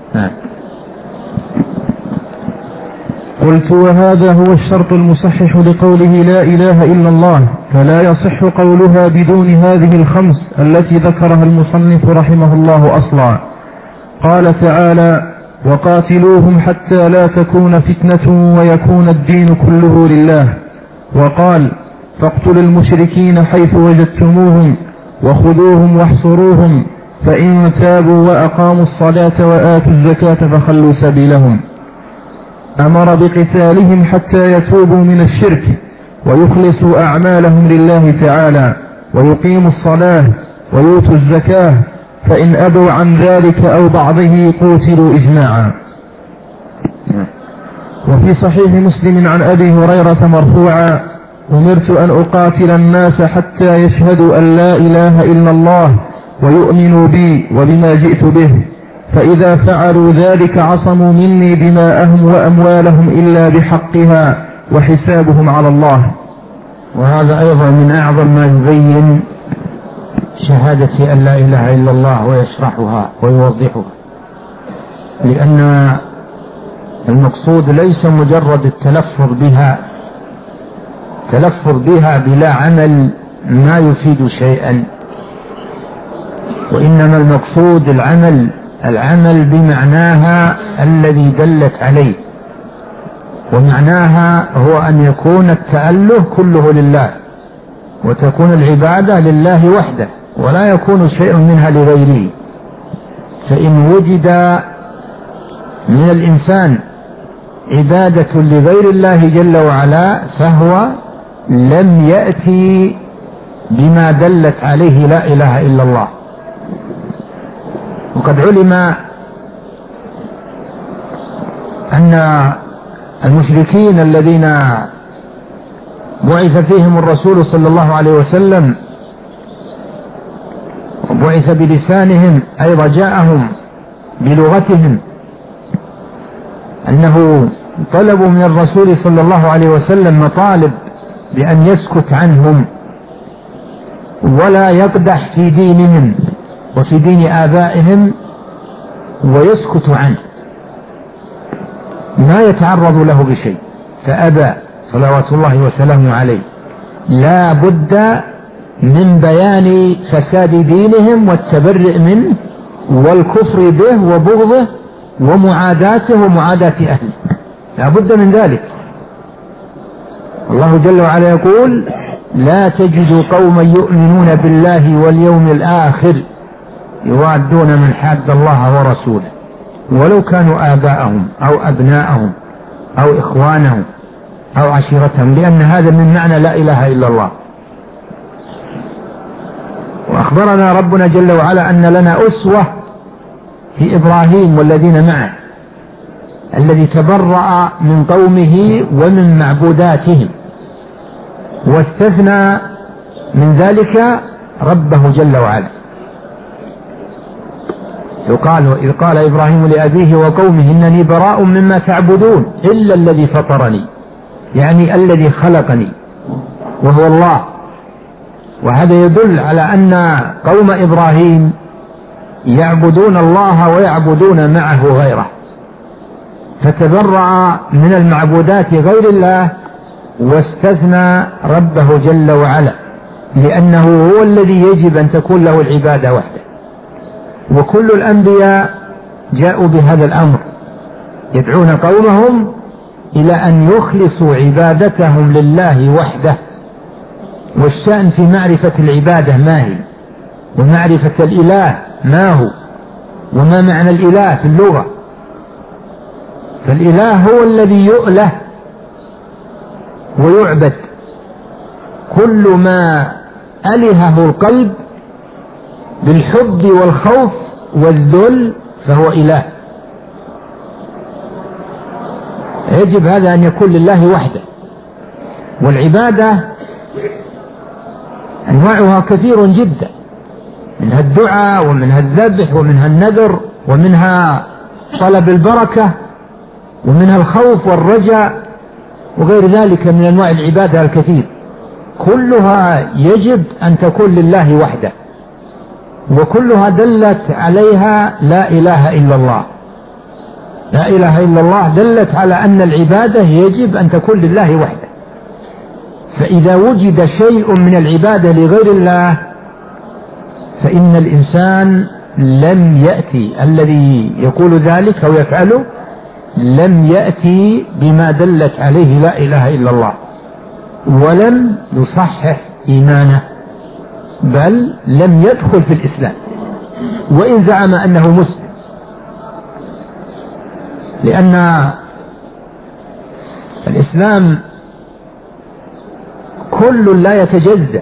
S1: قلت: وهذا هو الشرط المصحح لقوله لا إله إلا الله، فلا يصح قولها بدون هذه الخمس التي ذكرها المصنف رحمه الله أصلا. قال تعالى: وقاتلوهم حتى لا تكون فتنة ويكون الدين كله لله. وقال: فاقتلوا المشركين حيث وجدتموهم وخذوهم واحصروهم، فإن تابوا وأقاموا الصلاة وآتوا الزكاة فخلوا سبيلهم. أمر بقتالهم حتى يتوبوا من الشرك ويخلصوا أعمالهم لله تعالى، ويقيموا الصلاة ويؤتوا الزكاة، فإن أبوا عن ذلك أو بعضه قوتلوا إجماعا. وفي صحيح مسلم عن أبي هريرة مرفوعا: أمرت أن أقاتل الناس حتى يشهدوا أن لا إله إلا الله ويؤمنوا بي وبما جئت به، فإذا فعلوا ذلك عصموا مني دماءهم وأموالهم إلا بحقها وحسابهم على الله.
S2: وهذا أيضا من أعظم ما يبين شهادة أن لا إله إلا الله ويشرحها ويوضحها، لأن المقصود ليس مجرد التلفظ بها بلا عمل ما يفيد شيئا، وإنما المقصود العمل بمعناها الذي دلت عليه. ومعناها هو أن يكون التأله كله لله، وتكون العبادة لله وحده، ولا يكون شيء منها لغيره. فإن وجد من الإنسان عبادة لغير الله جل وعلا فهو لم يأتي بما دلت عليه لا إله إلا الله، وقد علم أن المشركين الذين بعث فيهم الرسول صلى الله عليه وسلم وبعث بلسانهم أيضا جاءهم بلغتهم أنه طلبوا من الرسول صلى الله عليه وسلم مطالب بأن يسكت عنهم ولا يقدح في دينهم وفي دين آبائهم ويسكت عنه ما يتعرض له بشيء، فأبى صلوات الله وسلامه عليه. لا بد من بيان فساد دينهم والتبرئ منه والكفر به وبغضه ومعاداته ومعاداة أهله، لا بد من ذلك. الله جل وعلا يقول: لا تجد قوما يؤمنون بالله واليوم الآخر يوادون من حاد الله ورسوله ولو كانوا آباءهم أو أبناءهم أو إخوانهم أو عشيرتهم، لأن هذا من معنى لا إله إلا الله. وأخبرنا ربنا جل وعلا أن لنا أسوة في إبراهيم والذين معه الذي تبرأ من قومه ومن معبوداتهم واستثنى من ذلك ربه جل وعلا. يقال: إذ قال إبراهيم لأبيه وقومه إنني براء مما تعبدون إلا الذي فطرني، يعني الذي خلقني وهو الله. وهذا يدل على أن قوم إبراهيم يعبدون الله ويعبدون معه غيره، فتبرأ من المعبودات غير الله واستثنى ربه جل وعلا، لأنه هو الذي يجب أن تكون له العبادة وحده. وكل الأنبياء جاءوا بهذا الأمر، يدعون قومهم إلى أن يخلصوا عبادتهم لله وحده. والشأن في معرفة العبادة ما هي، ومعرفة الإله ما هو، وما معنى الإله في اللغة. فالإله هو الذي يؤله ويعبد، كل ما ألهه القلب بالحب والخوف والذل فهو إله. يجب هذا أن يكون لله وحده. والعبادة أنواعها كثير جدا، منها الدعاء ومنها الذبح ومنها النذر ومنها طلب البركة ومنها الخوف والرجاء وغير ذلك من أنواع العبادة الكثير، كلها يجب أن تكون لله وحده، وكلها دلت عليها لا إله إلا الله. لا إله إلا الله دلت على أن العبادة يجب أن تكون لله وحده. فإذا وجد شيء من العبادة لغير الله فإن الإنسان لم يأتي، الذي يقول ذلك أو يفعله لم يأتي بما دلت عليه لا إله إلا الله، ولم يصحح إيمانه، بل لم يدخل في الإسلام وإن زعم أنه مسلم. لأن الإسلام كل لا يتجزأ،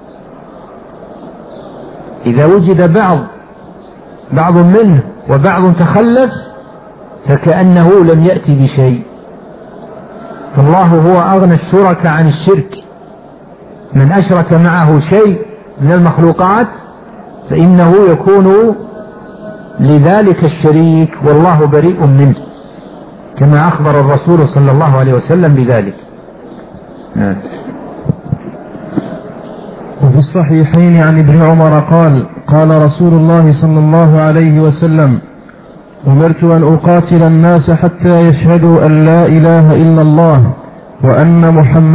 S2: إذا وجد بعض منه وبعض تخلف فكأنه لم يأتي بشيء. فالله هو أغنى الشركاء عن الشرك، من أشرك معه شيء من المخلوقات فإنه يكون لذلك الشريك والله بريء منه، كما أخبر الرسول صلى الله عليه وسلم بذلك.
S1: وفي الصحيحين عن ابن عمر قال: قال رسول الله صلى الله عليه وسلم: أمرت أن أقاتل الناس حتى يشهدوا أن لا إله إلا الله وأن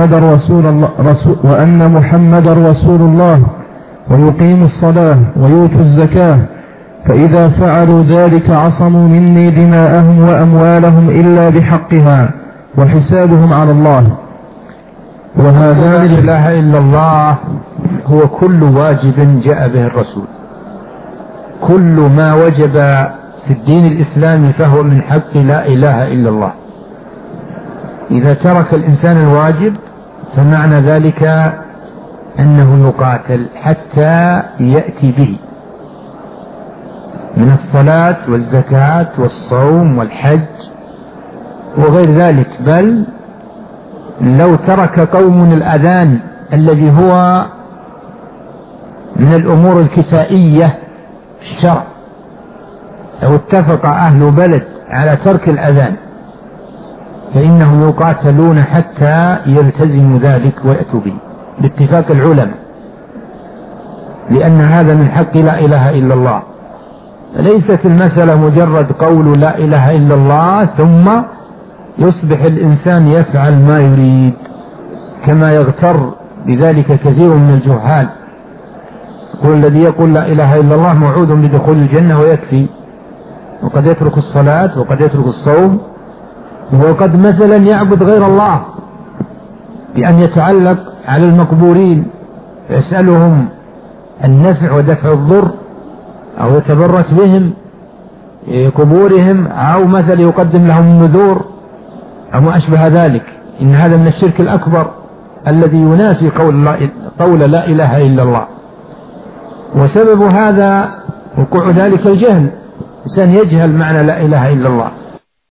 S1: محمد رسول الله ويقيموا الصلاة ويؤتوا الزكاة، فإذا فعلوا ذلك عصموا مني دماءهم وأموالهم إلا بحقها وحسابهم على الله. وهذا
S2: لا إله إلا الله هو كل واجب جاء به الرسول، كل ما وجب في الدين الإسلامي فهو من حق لا إله إلا الله. إذا ترك الإنسان الواجب فمعنى ذلك أنه يقاتل حتى يأتي به. من الصلاة والزكاة والصوم والحج وغير ذلك. بل لو ترك قوم الأذان الذي هو من الأمور الكفائية في الشرع، لو اتفق أهل بلد على ترك الأذان فإنهم يقاتلون حتى يلتزموا ذلك ويأتوا به باتفاق العلماء، لأن هذا من حق لا إله إلا الله. ليست المسألة مجرد قول لا إله إلا الله ثم يصبح الإنسان يفعل ما يريد، كما يغتر بذلك كثير من الجهال. يقول الذي يقول لا إله إلا الله موعود بدخول الجنة ويكفي، وقد يترك الصلاة وقد يترك الصوم، وقد مثلا يعبد غير الله بأن يتعلق على المقبورين يسألهم النفع ودفع الضر، أو يتبرك بهم قبورهم، أو مثل يقدم لهم النذور أو ما أشبه ذلك. إن هذا من الشرك الأكبر الذي ينافي قول لا إله إلا الله. وسبب هذا وقوع ذلك الجهل، إنسان يجهل معنى لا إله إلا الله،